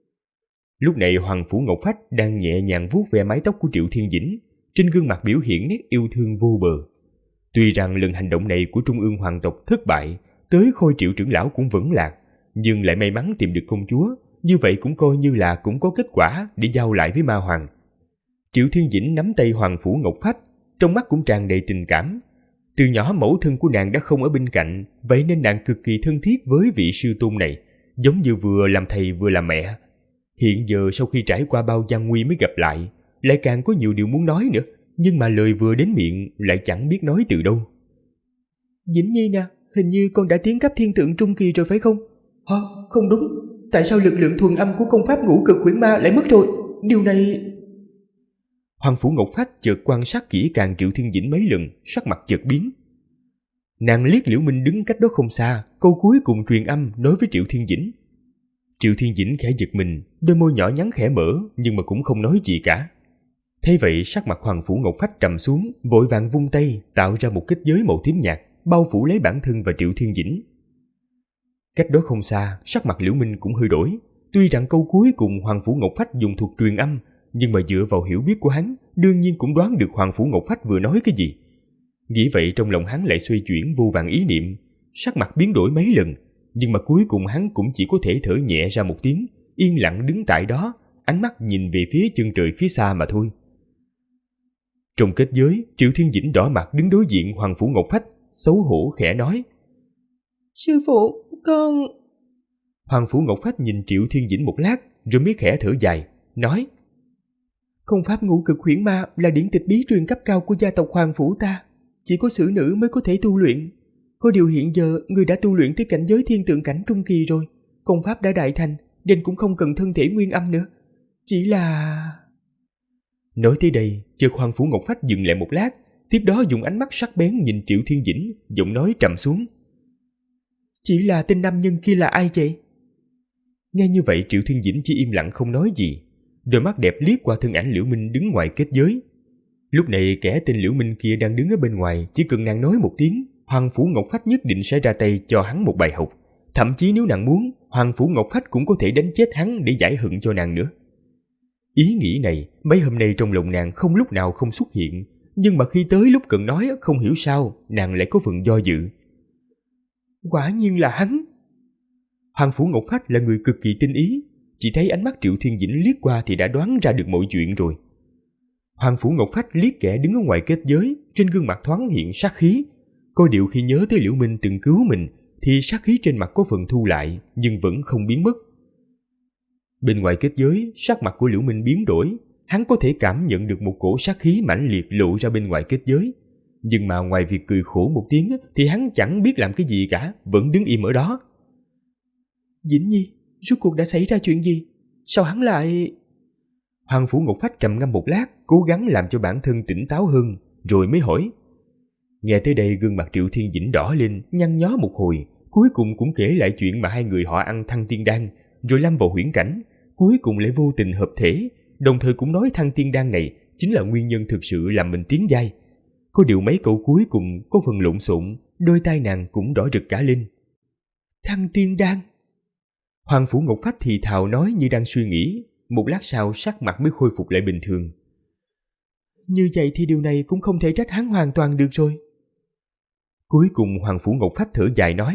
Lúc này Hoàng Phủ Ngọc Phách đang nhẹ nhàng vuốt ve mái tóc của Triệu Thiên Dĩnh, trên gương mặt biểu hiện nét yêu thương vô bờ. Tuy rằng lần hành động này của Trung ương hoàng tộc thất bại, tới Khôi Triệu trưởng lão cũng vẫn lạc, nhưng lại may mắn tìm được công chúa, như vậy cũng coi như là cũng có kết quả để giao lại với Ma Hoàng. Triệu Thiên Dĩnh nắm tay Hoàng Phủ Ngọc Phách, trong mắt cũng tràn đầy tình cảm. Từ nhỏ mẫu thân của nàng đã không ở bên cạnh, vậy nên nàng cực kỳ thân thiết với vị sư tôn này, giống như vừa làm thầy vừa làm mẹ. Hiện giờ sau khi trải qua bao gian nguy mới gặp lại, lại càng có nhiều điều muốn nói nữa, nhưng mà lời vừa đến miệng lại chẳng biết nói từ đâu. Dĩnh Nhi nè, hình như con đã tiến cấp thiên tượng trung kỳ rồi phải không? Không đúng, tại sao lực lượng thuần âm của công pháp ngũ cực huyễn ma lại mất rồi? Điều này... Hoàng Phủ Ngọc Phách chợt quan sát kỹ càng Triệu Thiên Dĩnh mấy lần, sắc mặt chợt biến. Nàng liếc Liễu Minh đứng cách đó không xa, câu cuối cùng truyền âm nói với Triệu Thiên Dĩnh. Triệu Thiên Dĩnh khẽ giật mình, đôi môi nhỏ nhắn khẽ mở nhưng mà cũng không nói gì cả. Thế vậy sắc mặt Hoàng Phủ Ngọc Phách trầm xuống, vội vàng vung tay tạo ra một kết giới màu tím nhạt, bao phủ lấy bản thân và Triệu Thiên Dĩnh. Cách đó không xa, sắc mặt Liễu Minh cũng hơi đổi. Tuy rằng câu cuối cùng Hoàng Phủ Ngọc Phách dùng thuật truyền âm, nhưng mà dựa vào hiểu biết của hắn, đương nhiên cũng đoán được Hoàng Phủ Ngọc Phách vừa nói cái gì. Nghĩ vậy trong lòng hắn lại xoay chuyển vô vàn ý niệm, sắc mặt biến đổi mấy lần, nhưng mà cuối cùng hắn cũng chỉ có thể thở nhẹ ra một tiếng, yên lặng đứng tại đó, ánh mắt nhìn về phía chân trời phía xa mà thôi. Trong kết giới, Triệu Thiên Dĩnh đỏ mặt đứng đối diện Hoàng Phủ Ngọc Phách, xấu hổ khẽ nói. Sư phụ, con... Hoàng Phủ Ngọc Phách nhìn Triệu Thiên Dĩnh một lát, rồi mới khẽ thở dài, nói. Công pháp ngũ cực huyễn ma là điển tịch bí truyền cấp cao của gia tộc Hoàng Phủ ta. Chỉ có xử nữ mới có thể tu luyện. Có điều hiện giờ người đã tu luyện tới cảnh giới thiên tượng cảnh trung kỳ rồi. Công pháp đã đại thành, nên cũng không cần thân thể nguyên âm nữa. Chỉ là... Nói tới đây, chợt Hoàng Phủ Ngọc Phách dừng lại một lát, tiếp đó dùng ánh mắt sắc bén nhìn Triệu Thiên Dĩnh, giọng nói trầm xuống. Chỉ là tên nam nhân kia là ai vậy? Nghe như vậy Triệu Thiên Dĩnh chỉ im lặng không nói gì, đôi mắt đẹp liếc qua thân ảnh Liễu Minh đứng ngoài kết giới. Lúc này kẻ tên Liễu Minh kia đang đứng ở bên ngoài, chỉ cần nàng nói một tiếng, Hoàng Phủ Ngọc Phách nhất định sẽ ra tay cho hắn một bài học. Thậm chí nếu nàng muốn, Hoàng Phủ Ngọc Phách cũng có thể đánh chết hắn để giải hận cho nàng nữa. Ý nghĩ này mấy hôm nay trong lòng nàng không lúc nào không xuất hiện, nhưng mà khi tới lúc cần nói không hiểu sao nàng lại có phần do dự. Quả nhiên là hắn. Hoàng Phủ Ngọc Phách là người cực kỳ tinh ý, chỉ thấy ánh mắt Triệu Thiên Dĩnh liếc qua thì đã đoán ra được mọi chuyện rồi. Hoàng Phủ Ngọc Phách liếc kẻ đứng ở ngoài kết giới, trên gương mặt thoáng hiện sát khí. Có điều khi nhớ tới Liễu Minh từng cứu mình thì sát khí trên mặt có phần thu lại, nhưng vẫn không biến mất. Bên ngoài kết giới, sắc mặt của Liễu Minh biến đổi, hắn có thể cảm nhận được một cổ sát khí mãnh liệt lộ ra bên ngoài kết giới. Nhưng mà ngoài việc cười khổ một tiếng thì hắn chẳng biết làm cái gì cả, vẫn đứng im ở đó. Dĩnh Nhi, rốt cuộc đã xảy ra chuyện gì? Sao hắn lại... Hoàng Phủ Ngọc Phách trầm ngâm một lát, cố gắng làm cho bản thân tỉnh táo hơn, rồi mới hỏi. Nghe tới đây gương mặt Triệu Thiên Dĩnh đỏ lên, nhăn nhó một hồi, cuối cùng cũng kể lại chuyện mà hai người họ ăn thăng tiên đan, rồi lâm vào huyễn cảnh, cuối cùng lại vô tình hợp thể, đồng thời cũng nói thăng tiên đan này chính là nguyên nhân thực sự làm mình tiến giai. Có điều mấy câu cuối cùng có phần lộn xộn, đôi tai nàng cũng đỏ rực cả lên. Thăng tiên đan. Hoàng Phủ Ngọc Phách thì thào nói như đang suy nghĩ, một lát sau sắc mặt mới khôi phục lại bình thường. Như vậy thì điều này cũng không thể trách hắn hoàn toàn được rồi. Cuối cùng Hoàng Phủ Ngọc Phách thở dài nói.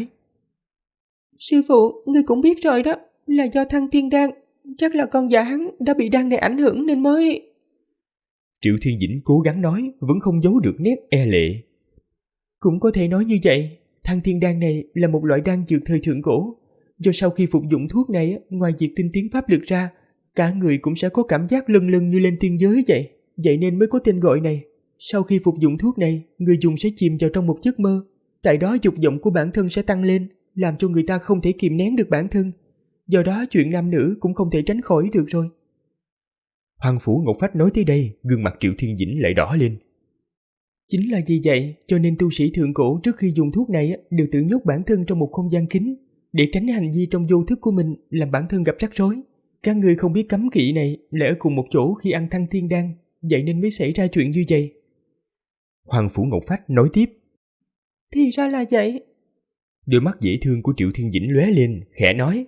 Sư phụ, ngươi cũng biết rồi đó, là do thăng tiên đan, chắc là con giả hắn đã bị đan này ảnh hưởng nên mới... Triệu Thiên Dĩnh cố gắng nói, vẫn không giấu được nét e lệ. Cũng có thể nói như vậy, thăng tiên đan này là một loại đan dược thời thượng cổ. Do sau khi phục dụng thuốc này, ngoài việc tinh tiến pháp lực ra, cả người cũng sẽ có cảm giác lâng lâng như lên tiên giới vậy. Vậy nên mới có tên gọi này. Sau khi phục dụng thuốc này, người dùng sẽ chìm vào trong một giấc mơ. Tại đó dục vọng của bản thân sẽ tăng lên, làm cho người ta không thể kìm nén được bản thân. Do đó chuyện nam nữ cũng không thể tránh khỏi được rồi. Hoàng Phủ Ngọc Phách nói tới đây, gương mặt Triệu Thiên Dĩnh lại đỏ lên. Chính là vì vậy, cho nên tu sĩ thượng cổ trước khi dùng thuốc này đều tự nhốt bản thân trong một không gian kín, để tránh hành vi trong vô thức của mình làm bản thân gặp rắc rối. Các người không biết cấm kỵ này lại ở cùng một chỗ khi ăn thăng tiên đan, vậy nên mới xảy ra chuyện như vậy. Hoàng Phủ Ngọc Phách nói tiếp. Thì ra là vậy. Đôi mắt dễ thương của Triệu Thiên Dĩnh lóe lên, khẽ nói.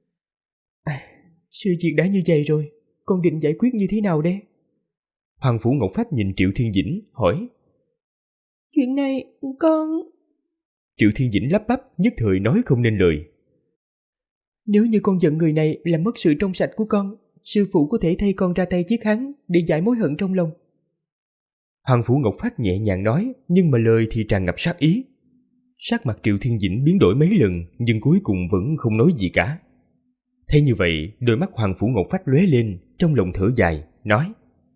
Sự việc đã như vậy rồi, con định giải quyết như thế nào đây? Hoàng Phủ Ngọc Phách nhìn Triệu Thiên Dĩnh, hỏi. Chuyện này, con... Triệu Thiên Dĩnh lắp bắp, nhất thời nói không nên lời. Nếu như con giận người này làm mất sự trong sạch của con, sư phụ có thể thay con ra tay giết hắn để giải mối hận trong lòng. Hoàng Phủ Ngọc Phách nhẹ nhàng nói, nhưng mà lời thì tràn ngập sát ý. Sắc mặt Triệu Thiên Dĩnh biến đổi mấy lần, nhưng cuối cùng vẫn không nói gì cả. Thế như vậy, đôi mắt Hoàng Phủ Ngọc Phách lóe lên, trong lòng thở dài, nói.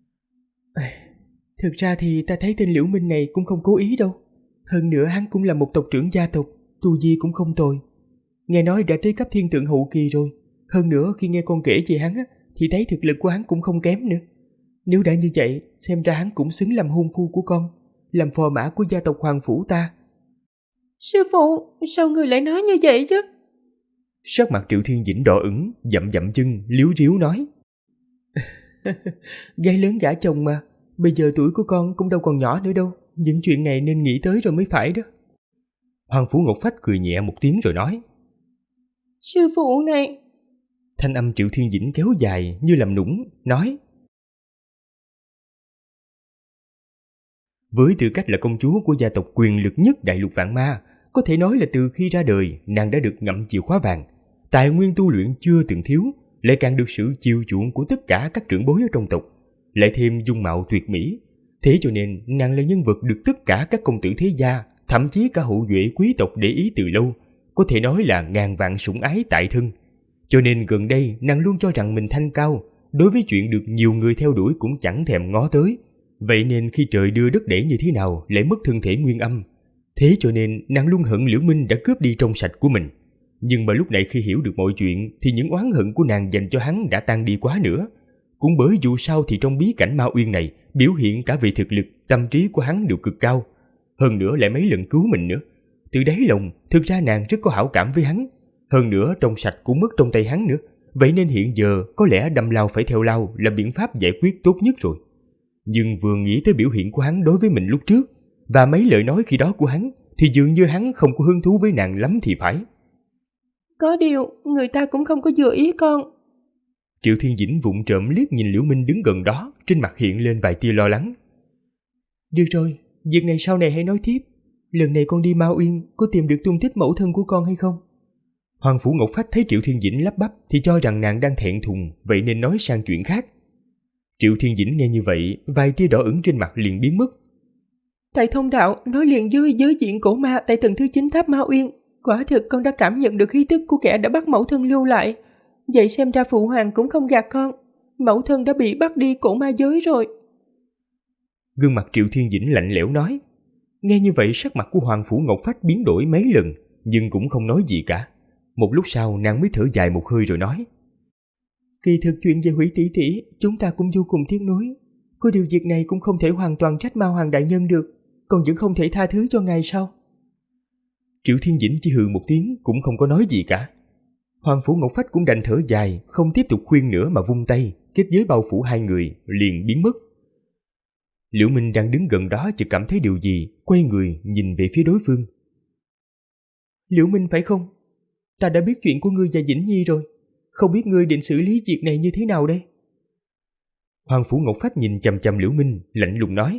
Thực ra thì ta thấy tên Liễu Minh này cũng không cố ý đâu. Hơn nữa hắn cũng là một tộc trưởng gia tộc, tu vi cũng không tồi. Nghe nói đã tới cấp thiên tượng hậu kỳ rồi. Hơn nữa khi nghe con kể về hắn thì thấy thực lực của hắn cũng không kém nữa. Nếu đã như vậy, xem ra hắn cũng xứng làm hôn phu của con, làm phò mã của gia tộc Hoàng Phủ ta. Sư phụ, sao người lại nói như vậy chứ? Sắc mặt Triệu Thiên Dĩnh đỏ ửng, dậm dậm chân, líu ríu nói. Gái lớn gả chồng mà, bây giờ tuổi của con cũng đâu còn nhỏ nữa đâu, những chuyện này nên nghĩ tới rồi mới phải đó. Hoàng Phủ Ngọc Phách cười nhẹ một tiếng rồi nói. Sư phụ này. Thanh âm Triệu Thiên Dĩnh kéo dài như làm nũng, nói. Với tư cách là công chúa của gia tộc quyền lực nhất Đại Lục Vạn Ma, có thể nói là từ khi ra đời, nàng đã được ngậm chìa khóa vàng. Tài nguyên tu luyện chưa từng thiếu, lại càng được sự chiều chuộng của tất cả các trưởng bối ở trong tộc, lại thêm dung mạo tuyệt mỹ. Thế cho nên nàng là nhân vật được tất cả các công tử thế gia, thậm chí cả hậu duệ quý tộc để ý từ lâu, có thể nói là ngàn vạn sủng ái tại thân. Cho nên gần đây nàng luôn cho rằng mình thanh cao, đối với chuyện được nhiều người theo đuổi cũng chẳng thèm ngó tới. Vậy nên khi trời đưa đất đẩy như thế nào lại mất thân thể nguyên âm. Thế cho nên nàng luôn hận Liễu Minh đã cướp đi trong sạch của mình. Nhưng mà lúc này khi hiểu được mọi chuyện thì những oán hận của nàng dành cho hắn đã tan đi quá nữa. Cũng bởi dù sao thì trong bí cảnh Ma Uyên này, biểu hiện cả về thực lực, tâm trí của hắn đều cực cao. Hơn nữa lại mấy lần cứu mình nữa. Từ đáy lòng, thực ra nàng rất có hảo cảm với hắn. Hơn nữa trong sạch cũng mất trong tay hắn nữa. Vậy nên hiện giờ có lẽ đâm lao phải theo lao là biện pháp giải quyết tốt nhất rồi. Nhưng vừa nghĩ tới biểu hiện của hắn đối với mình lúc trước và mấy lời nói khi đó của hắn thì dường như hắn không có hứng thú với nàng lắm thì phải. Có điều, người ta cũng không có vừa ý con. Triệu Thiên Dĩnh vụng trộm liếc nhìn Liễu Minh đứng gần đó, trên mặt hiện lên vài tia lo lắng. Được rồi, việc này sau này hãy nói tiếp. Lần này con đi Ma Uyên có tìm được tung tích mẫu thân của con hay không? Hoàng Phủ Ngọc Phách thấy Triệu Thiên Dĩnh lắp bắp thì cho rằng nàng đang thẹn thùng, vậy nên nói sang chuyện khác. Triệu Thiên Dĩnh nghe như vậy, vài tia đỏ ửng trên mặt liền biến mất. Tại thông đạo, nói liền dưới giới diện cổ ma tại tầng thứ 9 tháp Ma Uyên. Quả thực con đã cảm nhận được khí tức của kẻ đã bắt mẫu thân lưu lại. Vậy xem ra phụ hoàng cũng không gạt con. Mẫu thân đã bị bắt đi cổ ma giới rồi. Gương mặt Triệu Thiên Dĩnh lạnh lẽo nói. Nghe như vậy sắc mặt của Hoàng Phủ Ngọc Phách biến đổi mấy lần, nhưng cũng không nói gì cả. Một lúc sau nàng mới thở dài một hơi rồi nói. Kỳ thực chuyện về Hủy tỷ tỷ chúng ta cũng vô cùng tiếc nuối. Có điều việc này cũng không thể hoàn toàn trách Ma Hoàng đại nhân được. Còn vẫn không thể tha thứ cho ngài sao? Triệu Thiên Dĩnh chỉ hừ một tiếng cũng không có nói gì cả. Hoàng Phủ Ngọc Phách cũng đành thở dài, không tiếp tục khuyên nữa mà vung tay, kết giới bao phủ hai người, liền biến mất. Liễu Minh đang đứng gần đó chợt cảm thấy điều gì, quay người nhìn về phía đối phương. Liễu Minh phải không? Ta đã biết chuyện của ngươi và Dĩnh Nhi rồi. Không biết ngươi định xử lý việc này như thế nào đây? Hoàng Phủ Ngọc Phách nhìn chằm chằm Liễu Minh, lạnh lùng nói.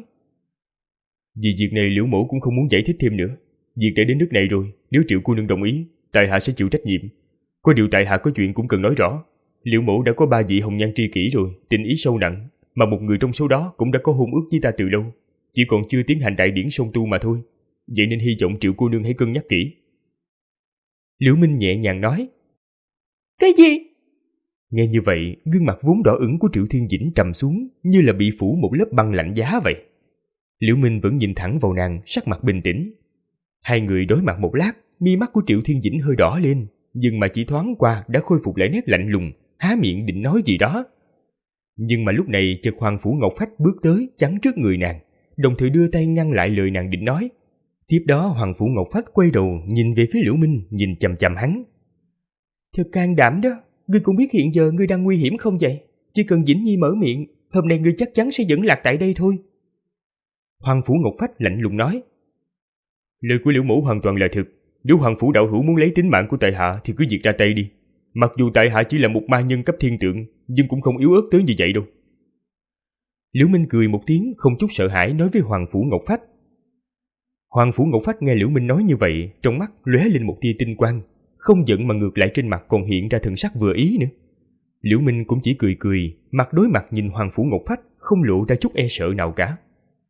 Vì việc này Liễu mẫu cũng không muốn giải thích thêm nữa. Việc đã đến nước này rồi, nếu Triệu cô nương đồng ý, tại hạ sẽ chịu trách nhiệm. Có điều tại hạ có chuyện cũng cần nói rõ. Liễu mẫu đã có 3 vị hồng nhan tri kỷ rồi, tình ý sâu nặng, mà một người trong số đó cũng đã có hôn ước với ta từ lâu, chỉ còn chưa tiến hành đại điển song tu mà thôi. Vậy nên hy vọng Triệu cô nương hãy cân nhắc kỹ. Liễu Minh nhẹ nhàng nói. Cái gì? Nghe như vậy, gương mặt vốn đỏ ửng của Triệu Thiên Dĩnh trầm xuống, như là bị phủ một lớp băng lạnh giá vậy. Liễu Minh vẫn nhìn thẳng vào nàng, sắc mặt bình tĩnh. Hai người đối mặt một lát, mi mắt của Triệu Thiên Dĩnh hơi đỏ lên, nhưng mà chỉ thoáng qua đã khôi phục lại nét lạnh lùng, há miệng định nói gì đó. Nhưng mà lúc này chợt Hoàng Phủ Ngọc Phách bước tới chắn trước người nàng, đồng thời đưa tay ngăn lại lời nàng định nói. Tiếp đó Hoàng Phủ Ngọc Phách quay đầu nhìn về phía Liễu Minh, nhìn chằm chằm hắn. Thật can đảm đó, ngươi cũng biết hiện giờ ngươi đang nguy hiểm không vậy? Chỉ cần Dĩnh Nhi mở miệng, hôm nay ngươi chắc chắn sẽ dẫn lạc tại đây thôi. Hoàng Phủ Ngọc Phách lạnh lùng nói. Lời của Liễu mẫu hoàn toàn là thực. Nếu Hoàng Phủ đạo hữu muốn lấy tính mạng của tại hạ thì cứ việc ra tay đi. Mặc dù tại hạ chỉ là một ma nhân cấp thiên tượng, nhưng cũng không yếu ớt tới như vậy đâu. Liễu Minh cười một tiếng, không chút sợ hãi nói với Hoàng Phủ Ngọc Phách. Hoàng Phủ Ngọc Phách nghe Liễu Minh nói như vậy, trong mắt lóe lên một tia tinh quang, không giận mà ngược lại trên mặt còn hiện ra thần sắc vừa ý nữa. Liễu Minh cũng chỉ cười cười, mặt đối mặt nhìn Hoàng Phủ Ngọc Phách, không lộ ra chút e sợ nào cả.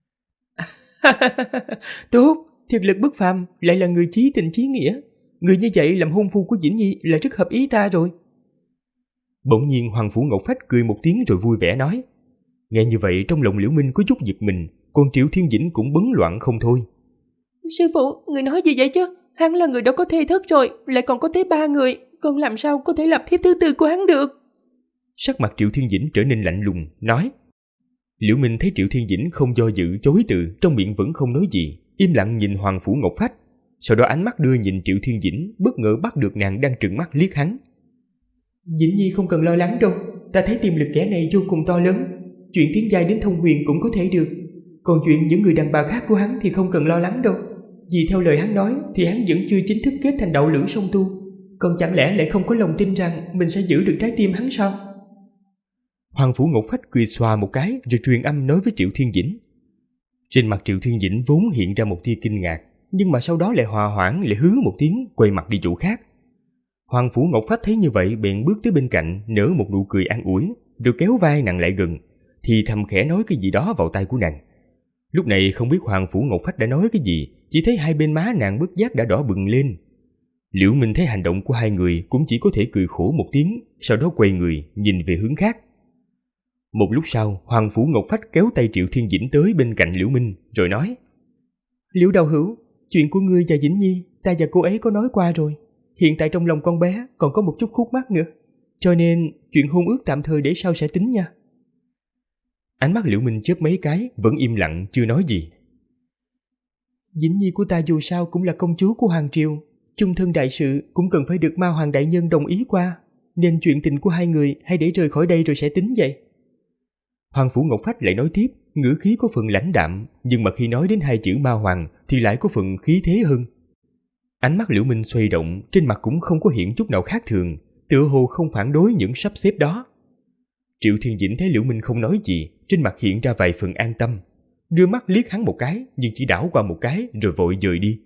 Tốt, thực lực bất phàm, lại là người chí tình chí nghĩa. Người như vậy làm hôn phu của Dĩnh Nhi là rất hợp ý ta rồi. Bỗng nhiên Hoàng Phủ Ngọc Phách cười một tiếng rồi vui vẻ nói. Nghe như vậy trong lòng Liễu Minh có chút giật mình, còn Triệu Thiên Dĩnh cũng bấn loạn không thôi. Sư phụ, người nói gì vậy chứ? Hắn là người đã có thê thất rồi, lại còn có tới 3 người, con làm sao có thể làm thiếp thứ tư của hắn được? Sắc mặt Triệu Thiên Dĩnh trở nên lạnh lùng, nói. Liễu Minh thấy Triệu Thiên Dĩnh không do dự chối từ, trong miệng vẫn không nói gì, im lặng nhìn Hoàng Phủ Ngọc Phách. sau đó ánh mắt đưa nhìn Triệu Thiên Dĩnh, bất ngờ bắt được nàng đang trừng mắt liếc hắn. Dĩnh Nhi không cần lo lắng đâu, ta thấy tiềm lực kẻ này vô cùng to lớn, chuyện tiến giai đến thông huyền cũng có thể được. Còn chuyện những người đàn bà khác của hắn thì không cần lo lắng đâu, vì theo lời hắn nói thì hắn vẫn chưa chính thức kết thành đạo lữ song tu. Còn chẳng lẽ lại không có lòng tin rằng mình sẽ giữ được trái tim hắn sao? Hoàng Phủ Ngọc Phách cười xòa một cái rồi truyền âm nói với Triệu Thiên Dĩnh. Trên mặt Triệu Thiên Dĩnh vốn hiện ra một tia kinh ngạc, nhưng mà sau đó lại hòa hoãn, lại hứ một tiếng, quay mặt đi chỗ khác. Hoàng Phủ Ngọc Phách thấy như vậy bèn bước tới bên cạnh, nở một nụ cười an ủi, rồi kéo vai nàng lại gần, thì thầm khẽ nói cái gì đó vào tai của nàng. Lúc này không biết Hoàng Phủ Ngọc Phách đã nói cái gì, chỉ thấy hai bên má nàng bất giác đã đỏ bừng lên. Liễu Minh thấy hành động của hai người cũng chỉ có thể cười khổ một tiếng, sau đó quay người nhìn về hướng khác. Một lúc sau, Hoàng Phủ Ngọc Phách kéo tay Triệu Thiên Dĩnh tới bên cạnh Liễu Minh, rồi nói: Liễu đạo hữu, chuyện của ngươi và Dĩnh Nhi, ta và cô ấy có nói qua rồi. Hiện tại trong lòng con bé còn có một chút khúc mắc nữa, cho nên chuyện hôn ước tạm thời để sau sẽ tính nha. Ánh mắt Liễu Minh chớp mấy cái, vẫn im lặng chưa nói gì. Dĩnh Nhi của ta dù sao cũng là công chúa của Hoàng Triều, chung thân đại sự cũng cần phải được Ma Hoàng đại nhân đồng ý qua, nên chuyện tình của hai người hãy để rời khỏi đây rồi sẽ tính vậy. Hoàng Phủ Ngọc Phách lại nói tiếp, ngữ khí có phần lãnh đạm, nhưng mà khi nói đến hai chữ Ma Hoàng thì lại có phần khí thế hơn. Ánh mắt Liễu Minh xoay động, trên mặt cũng không có hiện chút nào khác thường, tựa hồ không phản đối những sắp xếp đó. Triệu Thiên Dĩnh thấy Liễu Minh không nói gì, trên mặt hiện ra vài phần an tâm, đưa mắt liếc hắn một cái, nhưng chỉ đảo qua một cái rồi vội rời đi.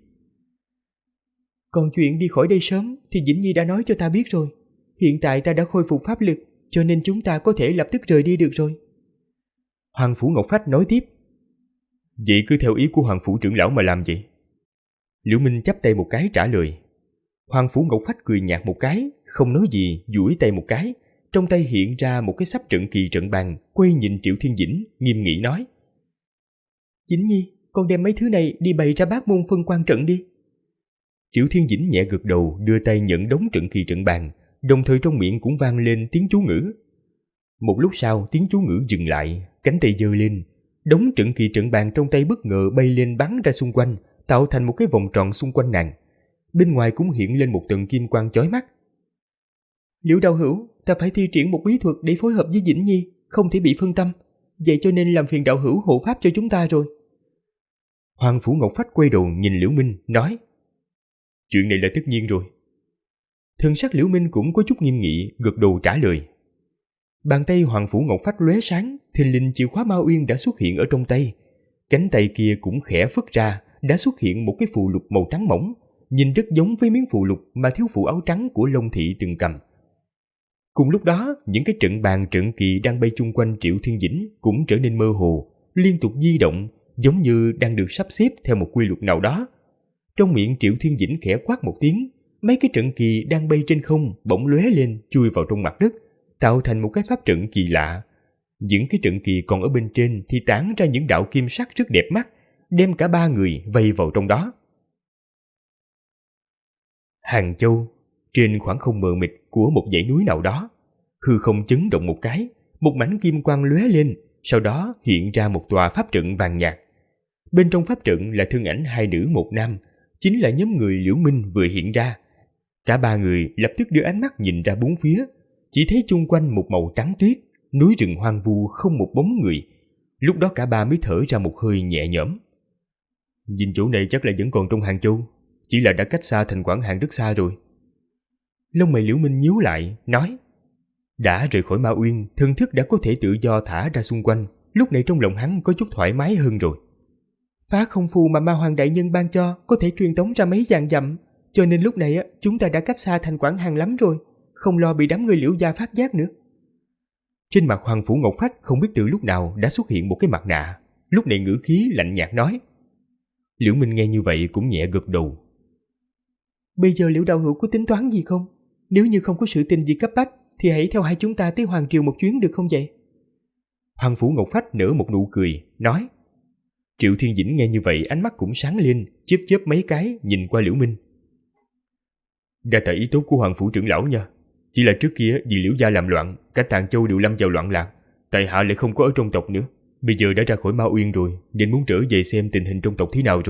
Còn chuyện đi khỏi đây sớm thì Dĩnh Nhi đã nói cho ta biết rồi. Hiện tại ta đã khôi phục pháp lực, cho nên chúng ta có thể lập tức rời đi được rồi. Hoàng Phủ Ngọc Phách nói tiếp. Vậy cứ theo ý của Hoàng Phủ trưởng lão mà làm vậy. Liễu Minh chắp tay một cái trả lời. Hoàng Phủ Ngọc Phách cười nhạt một cái, không nói gì, duỗi tay một cái, trong tay hiện ra một cái sắp trận kỳ trận bàn, quay nhìn Triệu Thiên Dĩnh, nghiêm nghị nói: Dĩnh Nhi, con đem mấy thứ này đi bày ra bát môn phân quan trận đi. Triệu Thiên Dĩnh nhẹ gật đầu, đưa tay nhận đống trận kỳ trận bàn, đồng thời trong miệng cũng vang lên tiếng chú ngữ. Một lúc sau tiếng chú ngữ dừng lại, cánh tay giơ lên, đống trận kỳ trận bàn trong tay bất ngờ bay lên bắn ra xung quanh, tạo thành một cái vòng tròn xung quanh nàng. Bên ngoài cũng hiện lên một tầng kim quang chói mắt. Liễu đạo hữu, ta phải thi triển một bí thuật để phối hợp với Dĩnh Nhi, không thể bị phân tâm, vậy cho nên làm phiền đạo hữu hộ pháp cho chúng ta rồi. Hoàng Phủ Ngọc Phách quay đầu nhìn Liễu Minh, nói: Chuyện này là tất nhiên rồi. Thân sắc Liễu Minh cũng có chút nghiêm nghị, gật đầu trả lời. Bàn tay Hoàng Phủ Ngọc Phách lóe sáng, thình lình chìa khóa Ma Uyên đã xuất hiện ở trong tay. Cánh tay kia cũng khẽ phất ra, đã xuất hiện một cái phù lục màu trắng mỏng, nhìn rất giống với miếng phù lục mà thiếu phụ áo trắng của Long Thị từng cầm. Cùng lúc đó, những cái trận bàn trận kỳ đang bay chung quanh Triệu Thiên Dĩnh cũng trở nên mơ hồ, liên tục di động, giống như đang được sắp xếp theo một quy luật nào đó. Trong miệng Triệu Thiên Dĩnh khẽ quát một tiếng, mấy cái trận kỳ đang bay trên không bỗng lóe lên chui vào trong mặt đất, tạo thành một cái pháp trận kỳ lạ. Những cái trận kỳ còn ở bên trên thì tản ra những đạo kim sắc rất đẹp mắt, đem cả ba người vây vào trong đó. Hàng Châu, trên khoảng không mờ mịt của một dãy núi nào đó, hư không chấn động một cái, một mảnh kim quang lóe lên, sau đó hiện ra một tòa pháp trận vàng nhạt. Bên trong pháp trận là thân ảnh hai nữ một nam, chính là nhóm người Liễu Minh vừa hiện ra. Cả ba người lập tức đưa ánh mắt nhìn ra bốn phía, chỉ thấy chung quanh một màu trắng tuyết, núi rừng hoang vu không một bóng người. Lúc đó cả ba mới thở ra một hơi nhẹ nhõm. Nhìn chỗ này chắc là vẫn còn trong Hàng Châu, chỉ là đã cách xa thành Quảng Hàn rất xa rồi. Lông mày Liễu Minh nhíu lại, nói: Đã rời khỏi Ma Uyên, thân thức đã có thể tự do thả ra xung quanh, lúc này trong lòng hắn có chút thoải mái hơn rồi. Phá không phù mà Ma Hoàng đại nhân ban cho có thể truyền tống ra mấy vạn dặm, cho nên lúc này chúng ta đã cách xa thành Quảng Hàn lắm rồi, không lo bị đám người Liễu gia phát giác nữa. Trên mặt Hoàng Phủ Ngọc Phách không biết từ lúc nào đã xuất hiện một cái mặt nạ, lúc này ngữ khí lạnh nhạt nói. Liễu Minh nghe như vậy cũng nhẹ gật đầu. Bây giờ Liễu đạo hữu có tính toán gì không? Nếu như không có sự tình gì cấp bách thì hãy theo hai chúng ta tới Hoàng Triều một chuyến được không vậy? Hoàng Phủ Ngọc Phách nở một nụ cười, nói. Triệu Thiên Dĩnh nghe như vậy ánh mắt cũng sáng lên, chớp chớp mấy cái nhìn qua Liễu Minh. Đa tạ ý tốt của Hoàng Phủ trưởng lão nha. Chỉ là trước kia vì Liễu gia làm loạn, cả Tàng Châu đều lâm vào loạn lạc, tại hạ lại không có ở trong tộc nữa. Bây giờ đã ra khỏi Ma Uyên rồi, nên muốn trở về xem tình hình trong tộc thế nào rồi.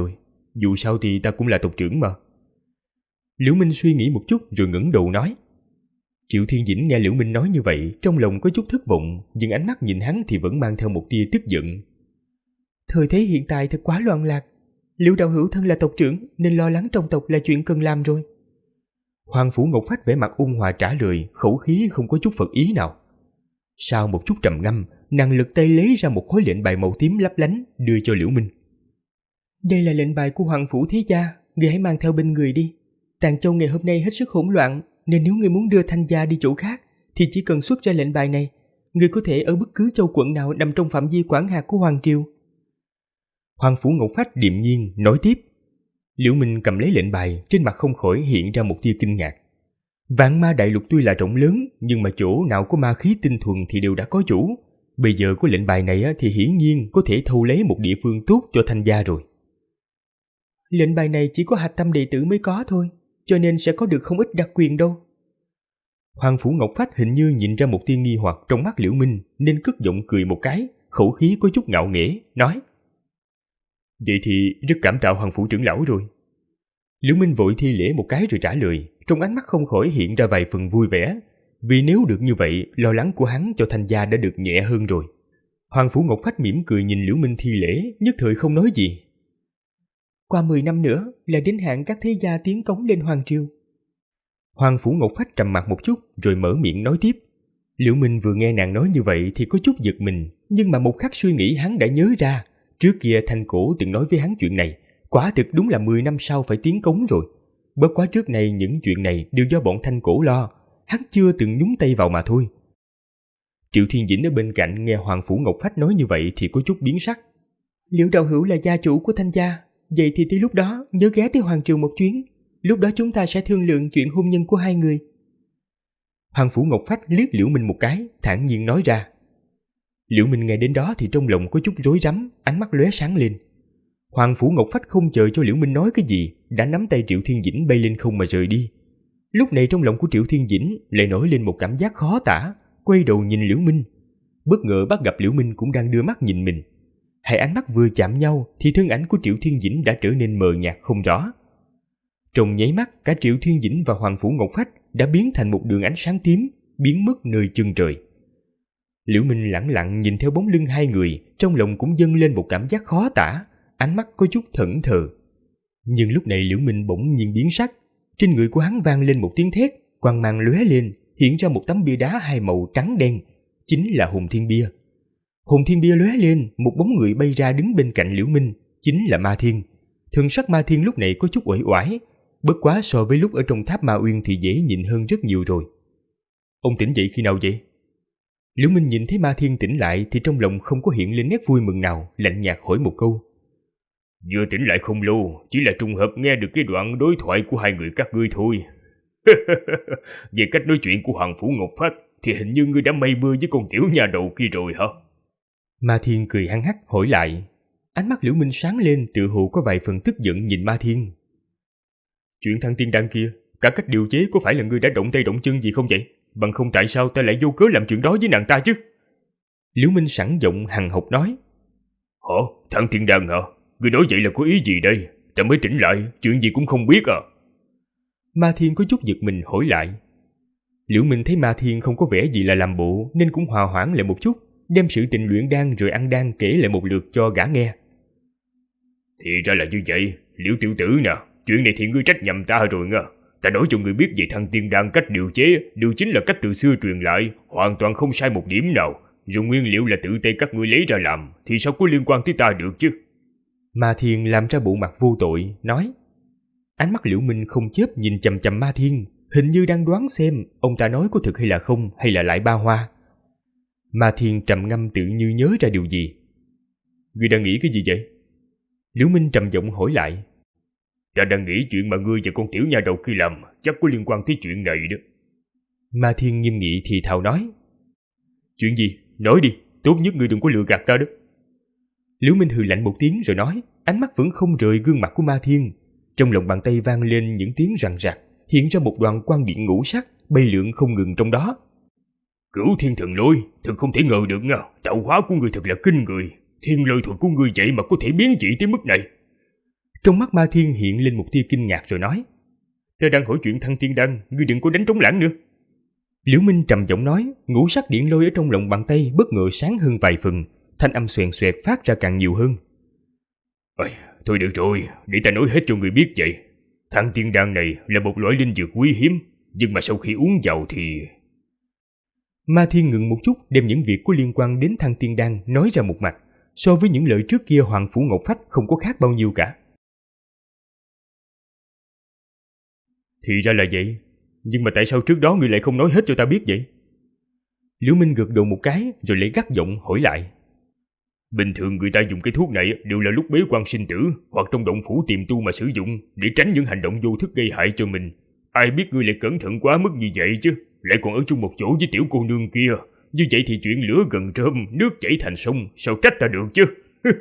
dù sao thì ta cũng là tộc trưởng mà. Liễu Minh suy nghĩ một chút rồi ngẩng đầu nói. Triệu Thiên Dĩnh nghe Liễu Minh nói như vậy, trong lòng có chút thất vọng, nhưng ánh mắt nhìn hắn thì vẫn mang theo một tia tức giận. Thời thế hiện tại thật quá loạn lạc. Liễu đạo hữu thân là tộc trưởng nên lo lắng trong tộc là chuyện cần làm rồi. Hoàng Phủ Ngọc Phách vẻ mặt ôn hòa trả lời, khẩu khí không có chút phật ý nào. Sau một chút trầm ngâm, nàng lật tay lấy ra một khối lệnh bài màu tím lấp lánh đưa cho Liễu Minh. Đây là lệnh bài của Hoàng Phủ Thế Gia, người hãy mang theo bên người đi. Tàng Châu ngày hôm nay hết sức hỗn loạn, nên nếu người muốn đưa Thanh gia đi chỗ khác thì chỉ cần xuất ra lệnh bài này. Người có thể ở bất cứ châu quận nào nằm trong phạm vi quản hạt của Hoàng Triều. Hoàng Phủ Ngọc Phách điềm nhiên nói tiếp. Liễu Minh cầm lấy lệnh bài, trên mặt không khỏi hiện ra một tia kinh ngạc. Vạn Ma Đại Lục tuy là rộng lớn, nhưng mà chỗ nào có ma khí tinh thuần thì đều đã có chủ. Bây giờ có lệnh bài này thì hiển nhiên có thể thu lấy một địa phương tốt cho Thanh gia rồi. Lệnh bài này chỉ có hạch tâm đệ tử mới có thôi, cho nên sẽ có được không ít đặc quyền đâu. Hoàng Phủ Ngọc Phách hình như nhìn ra một tia nghi hoặc trong mắt Liễu Minh, nên cất giọng cười một cái, khẩu khí có chút ngạo nghễ, nói. Vậy thì rất cảm tạ Hoàng Phủ trưởng lão rồi. Liễu Minh vội thi lễ một cái rồi trả lời, trong ánh mắt không khỏi hiện ra vài phần vui vẻ, vì nếu được như vậy, lo lắng của hắn cho Thanh gia đã được nhẹ hơn rồi. Hoàng Phủ Ngọc Phách mỉm cười nhìn Liễu Minh thi lễ, nhất thời không nói gì. Qua 10 năm nữa là đến hạn các thế gia tiến cống lên Hoàng Triều. Hoàng Phủ Ngọc Phách trầm mặt một chút rồi mở miệng nói tiếp. Liễu Minh vừa nghe nàng nói như vậy thì có chút giật mình, nhưng mà một khắc suy nghĩ hắn đã nhớ ra, trước kia Thanh Cổ từng nói với hắn chuyện này, quả thực đúng là 10 năm sau phải tiến cống rồi. Bất quá trước này những chuyện này đều do bọn Thanh Cổ lo, hắn chưa từng nhúng tay vào mà thôi. Triệu Thiên Dĩnh ở bên cạnh nghe Hoàng Phủ Ngọc Phách nói như vậy thì có chút biến sắc. Liễu đạo hữu là gia chủ của Thanh gia, vậy thì tới lúc đó nhớ ghé tới Hoàng Triều một chuyến, lúc đó chúng ta sẽ thương lượng chuyện hôn nhân của hai người. Hoàng Phủ Ngọc Phách liếc Liễu Minh một cái, thản nhiên nói ra. Liễu Minh nghe đến đó thì trong lòng có chút rối rắm, ánh mắt lóe sáng lên. Hoàng Phủ Ngọc Phách không chờ cho Liễu Minh nói cái gì, đã nắm tay Triệu Thiên Dĩnh bay lên không mà rời đi. Lúc này trong lòng của Triệu Thiên Dĩnh lại nổi lên một cảm giác khó tả, quay đầu nhìn Liễu Minh. Bất ngờ bắt gặp Liễu Minh cũng đang đưa mắt nhìn mình. Hai ánh mắt vừa chạm nhau thì thân ảnh của Triệu Thiên Dĩnh đã trở nên mờ nhạt không rõ. Trong nháy mắt, cả Triệu Thiên Dĩnh và Hoàng Phủ Ngọc Phách đã biến thành một đường ánh sáng tím, biến mất nơi chân trời. Liễu Minh lẳng lặng nhìn theo bóng lưng hai người, trong lòng cũng dâng lên một cảm giác khó tả, ánh mắt có chút thẫn thờ. Nhưng lúc này Liễu Minh bỗng nhiên biến sắc, trên người của hắn vang lên một tiếng thét, quang mang lóe lên, hiện ra một tấm bia đá hai màu trắng đen, chính là Hồn Thiên Bia. Hồn Thiên Bia lóe lên, một bóng người bay ra đứng bên cạnh Liễu Minh, chính là Ma Thiên. Thần sắc Ma Thiên lúc này có chút uể oải, bất quá so với lúc ở trong tháp Ma Uyên thì dễ nhìn hơn rất nhiều rồi. Ông tỉnh dậy khi nào vậy? Liễu Minh nhìn thấy Ma Thiên tỉnh lại thì trong lòng không có hiện lên nét vui mừng nào, lạnh nhạt hỏi một câu. Vừa tỉnh lại không lâu, chỉ là trùng hợp nghe được cái đoạn đối thoại của hai người các ngươi thôi. Về cách nói chuyện của Hoàng Phủ Ngọc Phách thì hình như ngươi đã mây mưa với con tiểu nhà đầu kia rồi hả? Ma Thiên cười hăng hắc hỏi lại. Ánh mắt Liễu Minh sáng lên, tựa hồ có vài phần tức giận nhìn Ma Thiên. Chuyện Thăng Tiên Đan kia, cả cách điều chế có phải là ngươi đã động tay động chân gì không vậy? Bằng không tại sao ta lại vô cớ làm chuyện đó với nàng ta chứ? Liễu Minh sẵn giọng hằn học nói. Hả? Thăng Tiên Đan hả? Ngươi nói vậy là có ý gì đây? Ta mới tỉnh lại, chuyện gì cũng không biết à? Ma Thiên có chút giật mình hỏi lại. Liễu Minh thấy Ma Thiên không có vẻ gì là làm bộ nên cũng hòa hoãn lại một chút, đem sự tình luyện đan rồi ăn đan kể lại một lượt cho gã nghe. Thì ra là như vậy, Liễu tiểu tử nè, chuyện này thì ngươi trách nhầm ta rồi nha. Ta nói cho ngươi biết về Thăng Tiên Đan cách điều chế đều chính là cách từ xưa truyền lại, hoàn toàn không sai một điểm nào. Dùng nguyên liệu là tự tay các ngươi lấy ra làm, thì sao có liên quan tới ta được chứ? Ma Thiên làm ra bộ mặt vô tội, nói. Ánh mắt Liễu Minh không chớp nhìn chằm chằm Ma Thiên, hình như đang đoán xem ông ta nói có thực hay là không, hay là lại ba hoa. Ma Thiên trầm ngâm tự như nhớ ra điều gì. Ngươi đang nghĩ cái gì vậy? Liễu Minh trầm giọng hỏi lại. Ta đang nghĩ chuyện mà ngươi và con tiểu nha đầu kia làm chắc có liên quan tới chuyện này đó. Ma Thiên nghiêm nghị thì thào nói. Chuyện gì? Nói đi, tốt nhất ngươi đừng có lừa gạt ta đó. Liễu Minh hừ lạnh một tiếng rồi nói, ánh mắt vẫn không rời gương mặt của Ma Thiên. Trong lòng bàn tay vang lên những tiếng rằn rạc, hiện ra một đoàn quang điện ngũ sắc bay lượn không ngừng trong đó. Cửu Thiên Thần Lôi, thật không thể ngờ được nha, tạo hóa của ngươi thật là kinh người. Thiên lôi thuật của ngươi vậy mà có thể biến dị tới mức này. Trong mắt Ma Thiên hiện lên một tia kinh ngạc rồi nói: "Ta đang hỏi chuyện Thăng Tiên Đan, ngươi đừng có đánh trống lãng nữa." Liễu Minh trầm giọng nói, ngũ sắc điện lôi ở trong lòng bàn tay bất ngờ sáng hơn vài phần, thanh âm xoèn xoẹt phát ra càng nhiều hơn. Thôi được rồi, để ta nói hết cho người biết vậy. Thăng Tiên Đan này là một loại linh dược quý hiếm, nhưng mà sau khi uống vào thì... Ma Thiên ngừng một chút, đem những việc có liên quan đến Thăng Tiên Đan nói ra một mạch. So với những lời trước kia Hoàng Phủ Ngọc Phách không có khác bao nhiêu cả. Thì ra là vậy, nhưng mà tại sao trước đó ngươi lại không nói hết cho ta biết vậy? Liễu Minh gật đầu một cái rồi lại gắt giọng hỏi lại. Bình thường người ta dùng cái thuốc này đều là lúc bế quan sinh tử hoặc trong động phủ tiềm tu mà sử dụng để tránh những hành động vô thức gây hại cho mình. Ai biết ngươi lại cẩn thận quá mức như vậy chứ, lại còn ở chung một chỗ với tiểu cô nương kia. Như vậy thì chuyện lửa gần rơm, nước chảy thành sông, sao trách ta được chứ?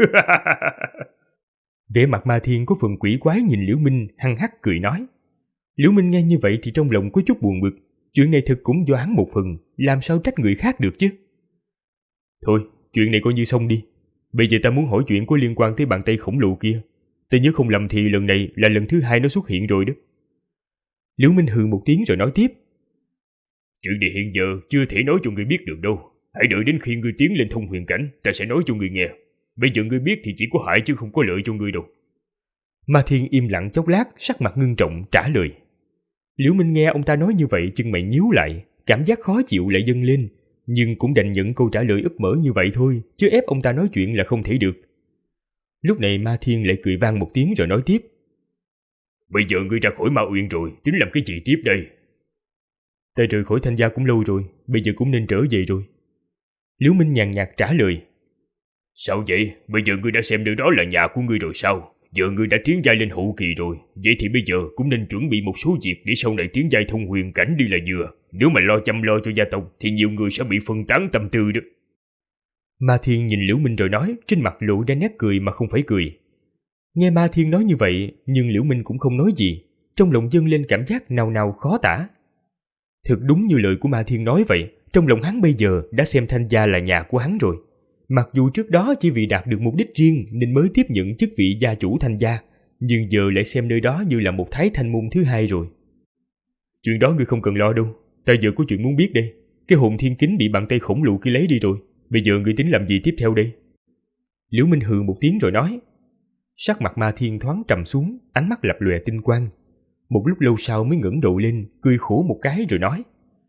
Vẻ mặt Ma Thiên có phần quỷ quái nhìn Liễu Minh hăng hắc cười nói. Liễu Minh nghe như vậy thì trong lòng có chút buồn bực. Chuyện này thực cũng do hắn một phần, làm sao trách người khác được chứ? Thôi, chuyện này coi như xong đi. Bây giờ ta muốn hỏi chuyện có liên quan tới bàn tay khổng lồ kia. Ta nhớ không lầm thì lần này là lần thứ 2 nó xuất hiện rồi đó. Liễu Minh hừ một tiếng rồi nói tiếp. Chuyện này hiện giờ chưa thể nói cho người biết được đâu. Hãy đợi đến khi ngươi tiến lên thông huyền cảnh, ta sẽ nói cho người nghe. Bây giờ ngươi biết thì chỉ có hại chứ không có lợi cho ngươi đâu. Ma Thiên im lặng chốc lát, sắc mặt ngưng trọng trả lời. Liễu Minh nghe ông ta nói như vậy, chân mày nhíu lại, cảm giác khó chịu lại dâng lên, nhưng cũng đành nhận câu trả lời úp mở như vậy thôi, chứ ép ông ta nói chuyện là không thể được. Lúc này Ma Thiên lại cười vang một tiếng rồi nói tiếp. Bây giờ ngươi ra khỏi Ma Uyên rồi, tính làm cái gì tiếp đây? Ta rời khỏi Thanh Gia cũng lâu rồi, bây giờ cũng nên trở về rồi. Liễu Minh nhàn nhạt trả lời. Sao vậy? Bây giờ ngươi đã xem nơi đó là nhà của ngươi rồi sao? Giờ ngươi đã tiến giai lên hậu kỳ rồi, vậy thì bây giờ cũng nên chuẩn bị một số việc để sau này tiến giai thông huyền cảnh đi là vừa. Nếu mà chăm lo cho gia tộc thì nhiều người sẽ bị phân tán tâm tư đó. Ma Thiên nhìn Liễu Minh rồi nói, trên mặt lộ ra nét cười mà không phải cười. Nghe Ma Thiên nói như vậy, nhưng Liễu Minh cũng không nói gì, trong lòng dâng lên cảm giác nào nào khó tả. Thực đúng như lời của Ma Thiên nói vậy, trong lòng hắn bây giờ đã xem Thanh Gia là nhà của hắn rồi. Mặc dù trước đó chỉ vì đạt được mục đích riêng nên mới tiếp nhận chức vị gia chủ Thanh Gia, nhưng giờ lại xem nơi đó như là một thái thanh môn thứ hai rồi. Chuyện đó ngươi không cần lo đâu, ta giờ có chuyện muốn biết đây. Cái hồn thiên kính bị bàn tay khổng lồ kia lấy đi rồi, bây giờ ngươi tính làm gì tiếp theo đây? Liễu Minh hừ một tiếng rồi nói. Sắc mặt Ma Thiên thoáng trầm xuống, ánh mắt lập lòe tinh quang. Một lúc lâu sau mới ngẩng đầu lên, cười khổ một cái rồi nói.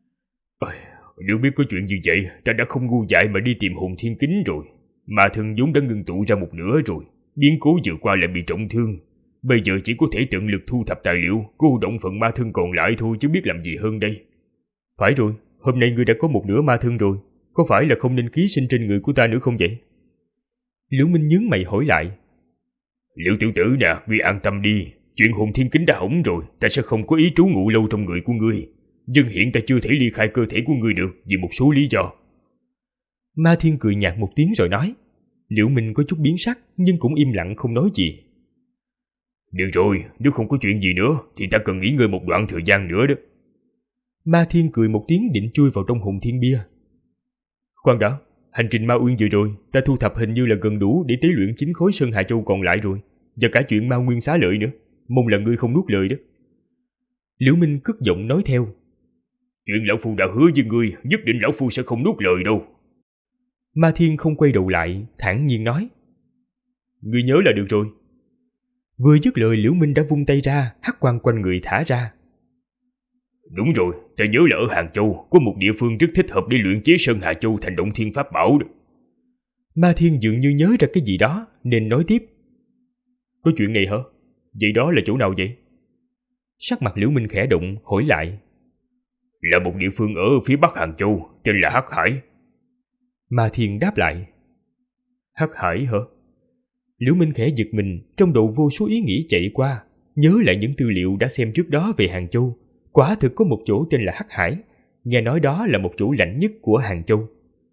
Nếu biết có chuyện như vậy, ta đã không ngu dại mà đi tìm hồn thiên kính rồi. Mà thần vốn đã ngưng tụ ra một nửa rồi, biến cố vừa qua lại bị trọng thương. Bây giờ chỉ có thể tận lực thu thập tài liệu, cô động phần ma thân còn lại thôi chứ biết làm gì hơn đây. Phải rồi, hôm nay ngươi đã có một nửa ma thân rồi, có phải là không nên ký sinh trên người của ta nữa không vậy? Liễu Minh nhướng mày hỏi lại. Liễu tiểu tử nè, ngươi an tâm đi, chuyện hồn thiên kính đã hỏng rồi, ta sẽ không có ý trú ngụ lâu trong người của ngươi. Nhưng hiện ta chưa thể ly khai cơ thể của ngươi được vì một số lý do. Ma Thiên cười nhạt một tiếng rồi nói. Liễu Minh có chút biến sắc nhưng cũng im lặng không nói gì. Được rồi, nếu không có chuyện gì nữa thì ta cần nghỉ ngơi một đoạn thời gian nữa đó. Ma Thiên cười một tiếng định chui vào trong hồn thiên bia. Khoan đã, hành trình Ma Uyên vừa rồi ta thu thập hình như là gần đủ để tế luyện 9 khối Sơn Hà Châu còn lại rồi, và cả chuyện Ma Nguyên xá lợi nữa, mong là ngươi không nuốt lời đó. Liễu Minh cất giọng nói theo. Chuyện lão phu đã hứa với ngươi, nhất định lão phu sẽ không nuốt lời đâu. Ma Thiên không quay đầu lại, thản nhiên nói. Ngươi nhớ là được rồi. Vừa dứt lời, Liễu Minh đã vung tay ra, hắc quang quanh người thả ra. Đúng rồi, ta nhớ là ở Hàng Châu có một địa phương rất thích hợp để luyện chế Sơn Hà Châu thành động thiên pháp bảo đó. Ma Thiên dường như nhớ ra cái gì đó nên nói tiếp. Có chuyện này hả? Vậy đó là chỗ nào vậy? Sắc mặt Liễu Minh khẽ động, hỏi lại. Là một địa phương ở phía bắc Hàng Châu, tên là Hắc Hải. Ma Thiên đáp lại. Hắc Hải hả? Liễu Minh khẽ giật mình, trong đầu vô số ý nghĩ chạy qua, nhớ lại những tư liệu đã xem trước đó về Hàng Châu. Quả thực có một chỗ tên là Hắc Hải, nghe nói đó là một chỗ lạnh nhất của Hàng Châu.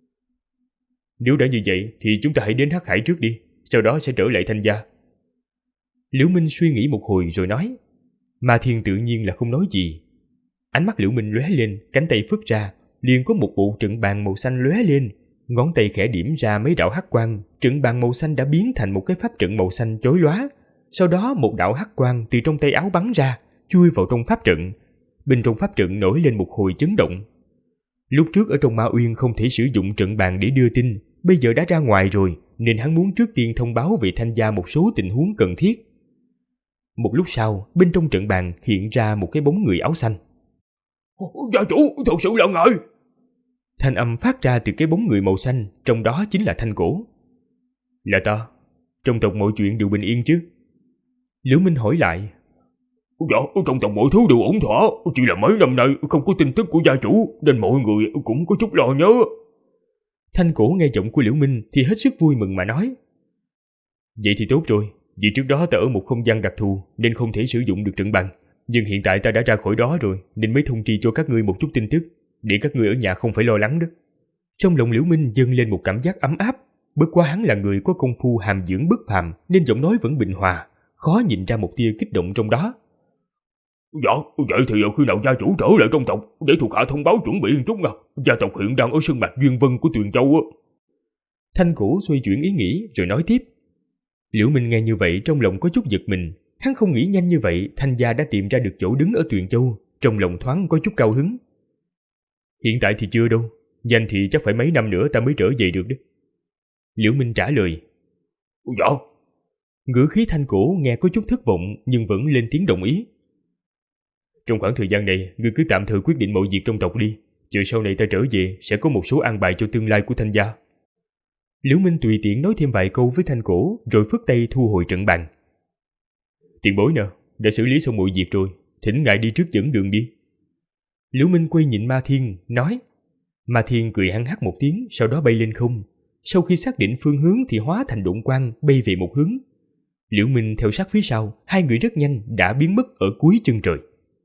Nếu đã như vậy thì chúng ta hãy đến Hắc Hải trước đi, sau đó sẽ trở lại Thanh Gia. Liễu Minh suy nghĩ một hồi rồi nói. Ma Thiên tự nhiên là không nói gì. Ánh mắt Liễu Minh lóe lên, cánh tay phất ra, liền có một bộ trận bàn màu xanh lóe lên, ngón tay khẽ điểm ra mấy đạo hắc quang, trận bàn màu xanh đã biến thành một cái pháp trận màu xanh chói lóa. sau đó một đạo hắc quang từ trong tay áo bắn ra, chui vào trong pháp trận. Bên trong pháp trận nổi lên một hồi chấn động. Lúc trước ở trong Ma Uyên không thể sử dụng trận bàn để đưa tin, bây giờ đã ra ngoài rồi, nên hắn muốn trước tiên thông báo về Thanh gia một số tình huống cần thiết. Một lúc sau, bên trong trận bàn hiện ra một cái bóng người áo xanh. Gia chủ, thật sự là ngài! Thanh âm phát ra từ cái bóng người màu xanh, trong đó chính là Thanh Cổ. Là ta, trong tộc mọi chuyện đều bình yên chứ? Liễu Minh hỏi lại. Dạ, trong tộc mọi thứ đều ổn thỏa, chỉ là mấy năm nay không có tin tức của gia chủ, nên mọi người cũng có chút lo nhớ. Thanh Cổ nghe giọng của Liễu Minh thì hết sức vui mừng mà nói. Vậy thì tốt rồi, vì trước đó ta ở một không gian đặc thù nên không thể sử dụng được trận bàn. Nhưng hiện tại ta đã ra khỏi đó rồi, nên mới thông tri cho các ngươi một chút tin tức, để các ngươi ở nhà không phải lo lắng đó. Trong lòng Liễu Minh dâng lên một cảm giác ấm áp. Bất quá hắn là người có công phu hàm dưỡng bất phàm, nên giọng nói vẫn bình hòa, khó nhìn ra một tia kích động trong đó. Dạ, vậy thì khi nào gia chủ trở lại trong tộc, để thuộc hạ thông báo chuẩn bị một chút nha. Gia tộc hiện đang ở sơn mạch Duyên Vân của Tuyền Châu á. Thanh Cổ xoay chuyển ý nghĩ rồi nói tiếp. Liễu Minh nghe như vậy trong lòng có chút giật mình. Hắn không nghĩ nhanh như vậy Thanh gia đã tìm ra được chỗ đứng ở Tuyền Châu, trong lòng thoáng có chút cao hứng. Hiện tại thì chưa đâu, nhanh thì chắc phải mấy năm nữa ta mới trở về được đó. Liễu Minh trả lời. Dạ. Ngữ khí Thanh Cổ nghe có chút thất vọng nhưng vẫn lên tiếng đồng ý. Trong khoảng thời gian này, ngươi cứ tạm thời quyết định mọi việc trong tộc đi, chờ sau này ta trở về sẽ có một số an bài cho tương lai của Thanh gia. Liễu Minh tùy tiện nói thêm vài câu với Thanh Cổ rồi phất tay thu hồi trận bàn. Tiền bối nè, đã xử lý xong mọi việc rồi, thỉnh ngài đi trước dẫn đường đi. Liễu Minh quay nhìn Ma Thiên, nói. Ma Thiên cười hăng hắc một tiếng, sau đó bay lên không. Sau khi xác định phương hướng thì hóa thành độn quang bay về một hướng. Liễu Minh theo sát phía sau, hai người rất nhanh đã biến mất ở cuối chân trời.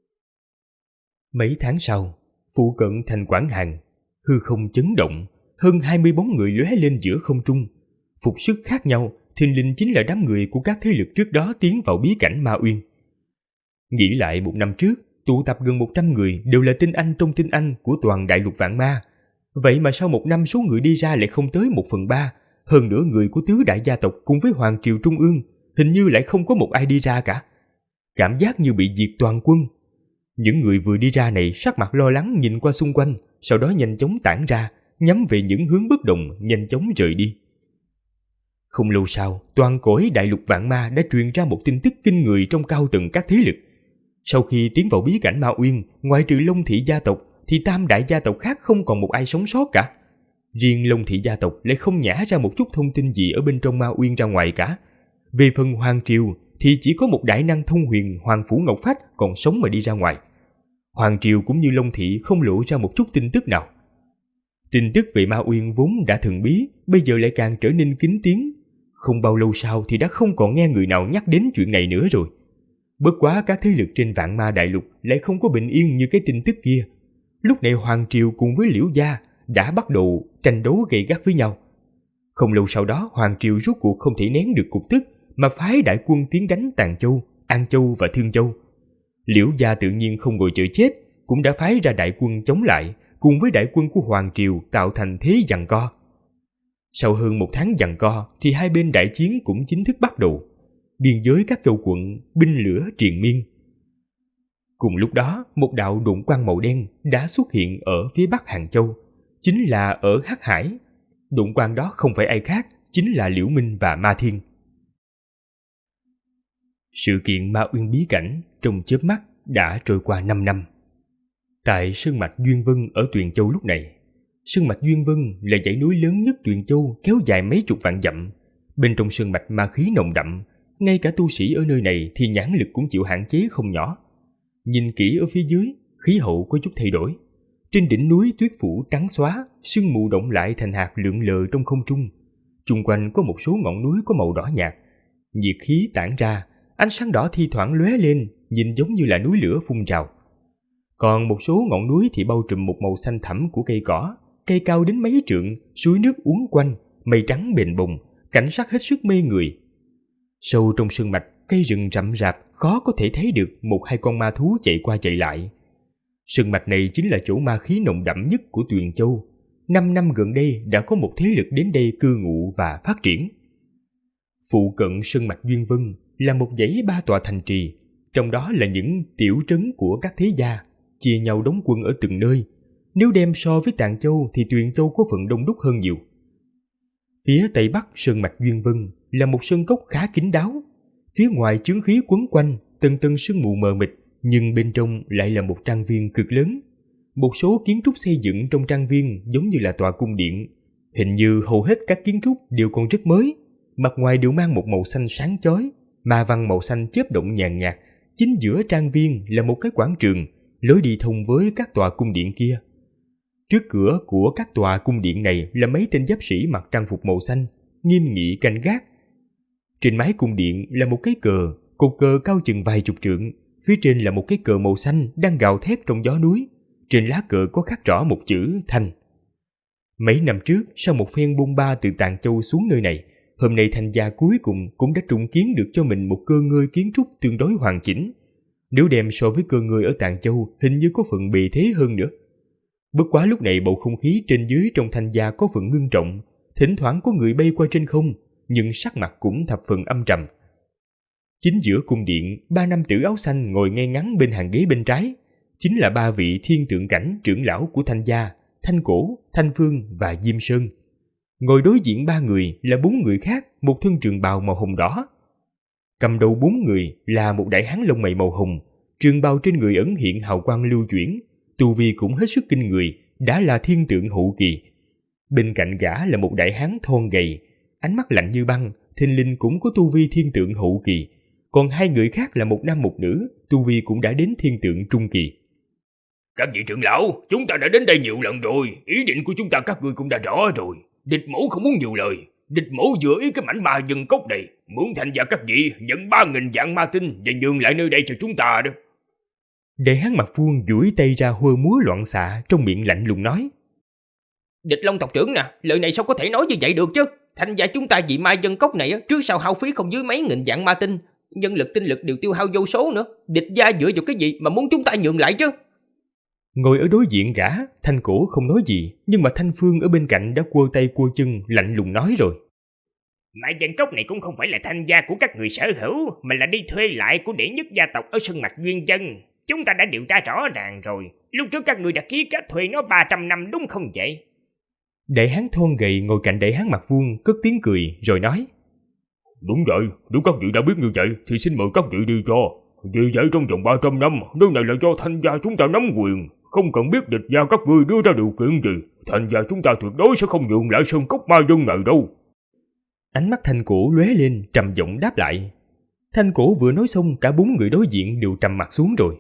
Mấy tháng sau, phụ cận thành Quảng Hàn, hư không chấn động, hơn 20 bóng người lóe lên giữa không trung. Phục sức khác nhau, thình lình chính là đám người của các thế lực trước đó tiến vào bí cảnh Ma Uyên. Nghĩ lại một năm trước, tụ tập gần 100 người đều là tinh anh trong tinh anh của toàn đại lục vạn ma. Vậy mà sau một năm số người đi ra lại không tới 1/3, hơn nữa người của tứ đại gia tộc cùng với Hoàng Triều Trung ương, hình như lại không có một ai đi ra cả. Cảm giác như bị diệt toàn quân. Những người vừa đi ra này sắc mặt lo lắng nhìn qua xung quanh, sau đó nhanh chóng tản ra, nhắm về những hướng bất đồng, nhanh chóng rời đi. Không lâu sau, toàn cõi đại lục vạn ma đã truyền ra một tin tức kinh người trong cao tầng các thế lực. Sau khi tiến vào bí cảnh Ma Uyên, ngoại trừ Long Thị gia tộc, thì tam đại gia tộc khác không còn một ai sống sót cả. Riêng Long Thị gia tộc lại không nhả ra một chút thông tin gì ở bên trong Ma Uyên ra ngoài cả. Về phần Hoàng Triều thì chỉ có một đại năng thông huyền Hoàng Phủ Ngọc Phách còn sống mà đi ra ngoài. Hoàng Triều cũng như Long Thị không lộ ra một chút tin tức nào. Tin tức về Ma Uyên vốn đã thần bí, bây giờ lại càng trở nên kín tiếng. Không bao lâu sau thì đã không còn nghe người nào nhắc đến chuyện này nữa rồi. Bất quá các thế lực trên vạn ma đại lục lại không có bình yên như cái tin tức kia. Lúc này Hoàng Triều cùng với Liễu gia đã bắt đầu tranh đấu gay gắt với nhau. Không lâu sau đó Hoàng Triều rốt cuộc không thể nén được cục tức mà phái đại quân tiến đánh Tàn Châu, An Châu và Thương Châu. Liễu gia tự nhiên không ngồi chờ chết, cũng đã phái ra đại quân chống lại, cùng với đại quân của Hoàng Triều tạo thành thế giằng co. Sau hơn một tháng giằng co thì hai bên đại chiến cũng chính thức bắt đầu. Biên giới các châu quận binh lửa triền miên. Cùng lúc đó, một đạo độn quang màu đen đã xuất hiện ở phía bắc Hàng Châu, chính là ở Hắc Hải. Độn quang đó không phải ai khác, chính là Liễu Minh và Ma Thiên. Sự kiện Ma Uyên bí cảnh trong chớp mắt đã trôi qua 5 năm. Tại sơn mạch Duyên Vân ở Tuyền Châu lúc này, sơn mạch Duyên Vân là dãy núi lớn nhất Tuyền Châu, kéo dài mấy chục vạn dặm. Bên trong sơn mạch ma khí nồng đậm, ngay cả tu sĩ ở nơi này thì nhãn lực cũng chịu hạn chế không nhỏ. Nhìn kỹ ở phía dưới, khí hậu có chút thay đổi. Trên đỉnh núi tuyết phủ trắng xóa, sương mù động lại thành hạt lượn lờ trong không trung. Chung quanh có một số ngọn núi có màu đỏ nhạt, nhiệt khí tản ra, ánh sáng đỏ thi thoảng lóe lên, nhìn giống như là núi lửa phun trào. Còn một số ngọn núi thì bao trùm một màu xanh thẳm của cây cỏ, cây cao đến mấy trượng, suối nước uốn quanh, mây trắng bềnh bồng, cảnh sắc hết sức mê người. Sâu trong sơn mạch, cây rừng rậm rạp, khó có thể thấy được một hai con ma thú chạy qua chạy lại. Sơn mạch này chính là chỗ ma khí nồng đậm nhất của Tuyền Châu. 5 năm gần đây đã có một thế lực đến đây cư ngụ và phát triển. Phụ cận sơn mạch Duyên Vân, là một dãy 3 tòa thành trì, trong đó là những tiểu trấn của các thế gia, chia nhau đóng quân ở từng nơi. Nếu đem so với Tạng Châu thì Tuyền Châu có phần đông đúc hơn nhiều. Phía tây bắc sơn mạch Duyên Vân là một sơn cốc khá kín đáo. Phía ngoài chướng khí quấn quanh, tầng tầng sương mù mờ mịt, nhưng bên trong lại là một trang viên cực lớn. Một số kiến trúc xây dựng trong trang viên giống như là tòa cung điện. Hình như hầu hết các kiến trúc đều còn rất mới, mặt ngoài đều mang một màu xanh sáng chói, ma văn màu xanh chớp động nhàn nhạt. Chính giữa trang viên là một cái quảng trường, lối đi thông với các tòa cung điện kia. Trước cửa của các tòa cung điện này là mấy tên giáp sĩ mặc trang phục màu xanh, nghiêm nghị canh gác. Trên mái cung điện là một cái cờ, cột cờ cao chừng vài chục trượng, phía trên là một cái cờ màu xanh đang gào thét trong gió núi. Trên lá cờ có khắc rõ một chữ Thanh. Mấy năm trước, sau một phen bôn ba từ Tạng Châu xuống nơi này, hôm nay Thanh gia cuối cùng cũng đã trùng kiến được cho mình một cơ ngơi kiến trúc tương đối hoàn chỉnh. Nếu đem so với cơ ngơi ở Tạng Châu, hình như có phần bề thế hơn nữa. Bất quá lúc này bầu không khí trên dưới trong Thanh gia có phần ngưng trọng, thỉnh thoảng có người bay qua trên không, nhưng sắc mặt cũng thập phần âm trầm. Chính giữa cung điện, 3 nam tử áo xanh ngồi ngay ngắn bên hàng ghế bên trái, chính là 3 vị thiên tượng cảnh trưởng lão của Thanh gia, Thanh Cổ, Thanh Phương và Diêm Sơn. Ngồi đối diện 3 người là 4 người khác, một thân trường bào màu hồng đỏ. Cầm đầu 4 người là một đại hán lông mày màu hồng, trường bào trên người ẩn hiện hào quang lưu chuyển, tu vi cũng hết sức kinh người, đã là thiên tượng hậu kỳ. Bên cạnh gã là một đại hán thon gầy, ánh mắt lạnh như băng, thình lình cũng có tu vi thiên tượng hậu kỳ. Còn 2 người khác là một nam một nữ, tu vi cũng đã đến thiên tượng trung kỳ. Các vị trưởng lão, chúng ta đã đến đây nhiều lần rồi, ý định của chúng ta các ngươi cũng đã rõ rồi. Địch mẫu không muốn nhiều lời, địch mẫu vừa ý cái mảnh ma dân cốc này, muốn Thanh gia các vị nhận 3.000 vạn ma tinh và nhường lại nơi đây cho chúng ta đó. Đại hán mặt vuông duỗi tay ra hơ múa loạn xạ, trong miệng lạnh lùng nói: Địch Long tộc trưởng nè, lời này sao có thể nói như vậy được chứ? Thanh gia chúng ta vì ma dân cốc này trước sau hao phí không dưới mấy nghìn vạn ma tinh, nhân lực tinh lực đều tiêu hao vô số nữa. Địch gia dựa vào cái gì mà muốn chúng ta nhường lại chứ? Ngồi ở đối diện gã, Thanh Cổ không nói gì, nhưng mà Thanh Phương ở bên cạnh đã quơ tay quơ chân lạnh lùng nói rồi: Ma dân cốc này cũng không phải là Thanh gia của các người sở hữu, mà là đi thuê lại của đệ nhất gia tộc ở sơn mạch Duyên Vân. Chúng ta đã điều tra rõ ràng rồi, lúc trước các người đã ký kết thuê nó 300 năm đúng không vậy? Đại hán thon gầy ngồi cạnh đại hán mặt vuông cất tiếng cười rồi nói: Đúng vậy, nếu các vị đã biết như vậy thì xin mời các vị đi cho. Vì vậy trong vòng 300 năm, nơi này là do Thanh gia chúng ta nắm quyền, không cần biết địch gia các ngươi đưa ra điều kiện gì, Thanh gia chúng ta tuyệt đối sẽ không nhường lại sơn cốc ma dân này đâu. Ánh mắt Thanh Cổ lóe lên, trầm giọng đáp lại. Thanh Cổ vừa nói xong, cả 4 người đối diện đều trầm mặt xuống rồi.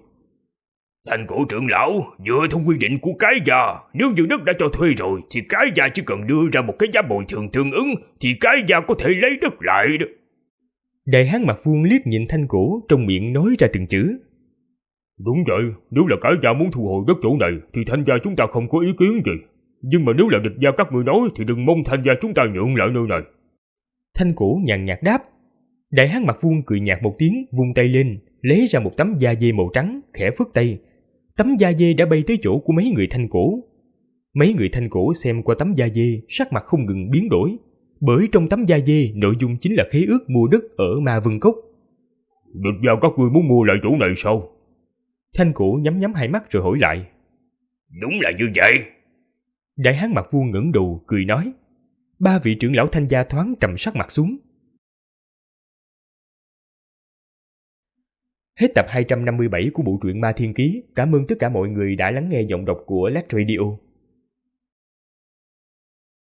Thanh Cổ trưởng lão, dựa theo quy định của cái gia, nếu như đất đã cho thuê rồi thì cái gia chỉ cần đưa ra một cái giá bồi thường tương ứng thì cái gia có thể lấy đất lại đó. Đại hán mặt vuông liếc nhìn Thanh Cổ, trong miệng nói ra từng chữ. Đúng vậy, nếu là cái gia muốn thu hồi đất chỗ này thì Thanh gia chúng ta không có ý kiến gì. Nhưng mà nếu là địch gia các ngươi nói thì đừng mong Thanh gia chúng ta nhượng lại nơi này. Thanh Cổ nhàn nhạt đáp. Đại hán mặt vuông cười nhạt một tiếng, vung tay lên, lấy ra một tấm da dê màu trắng, khẽ phất tay. Tấm da dê đã bay tới chỗ của mấy người Thanh Cổ. Mấy người Thanh Cổ xem qua tấm da dê, sắc mặt không ngừng biến đổi. Bởi trong tấm da dê, nội dung chính là khế ước mua đất ở Ma Vân Cốc. Địch gia các ngươi muốn mua lại chỗ này sao? Thanh Cổ nhắm nhắm hai mắt rồi hỏi lại. Đúng là như vậy. Đại hán mặt vuông ngẩng đầu cười nói. 3 vị trưởng lão Thanh gia thoáng trầm sắc mặt xuống. Hết tập 257 của bộ truyện Ma Thiên Ký. Cảm ơn tất cả mọi người đã lắng nghe giọng đọc của Lát Radio.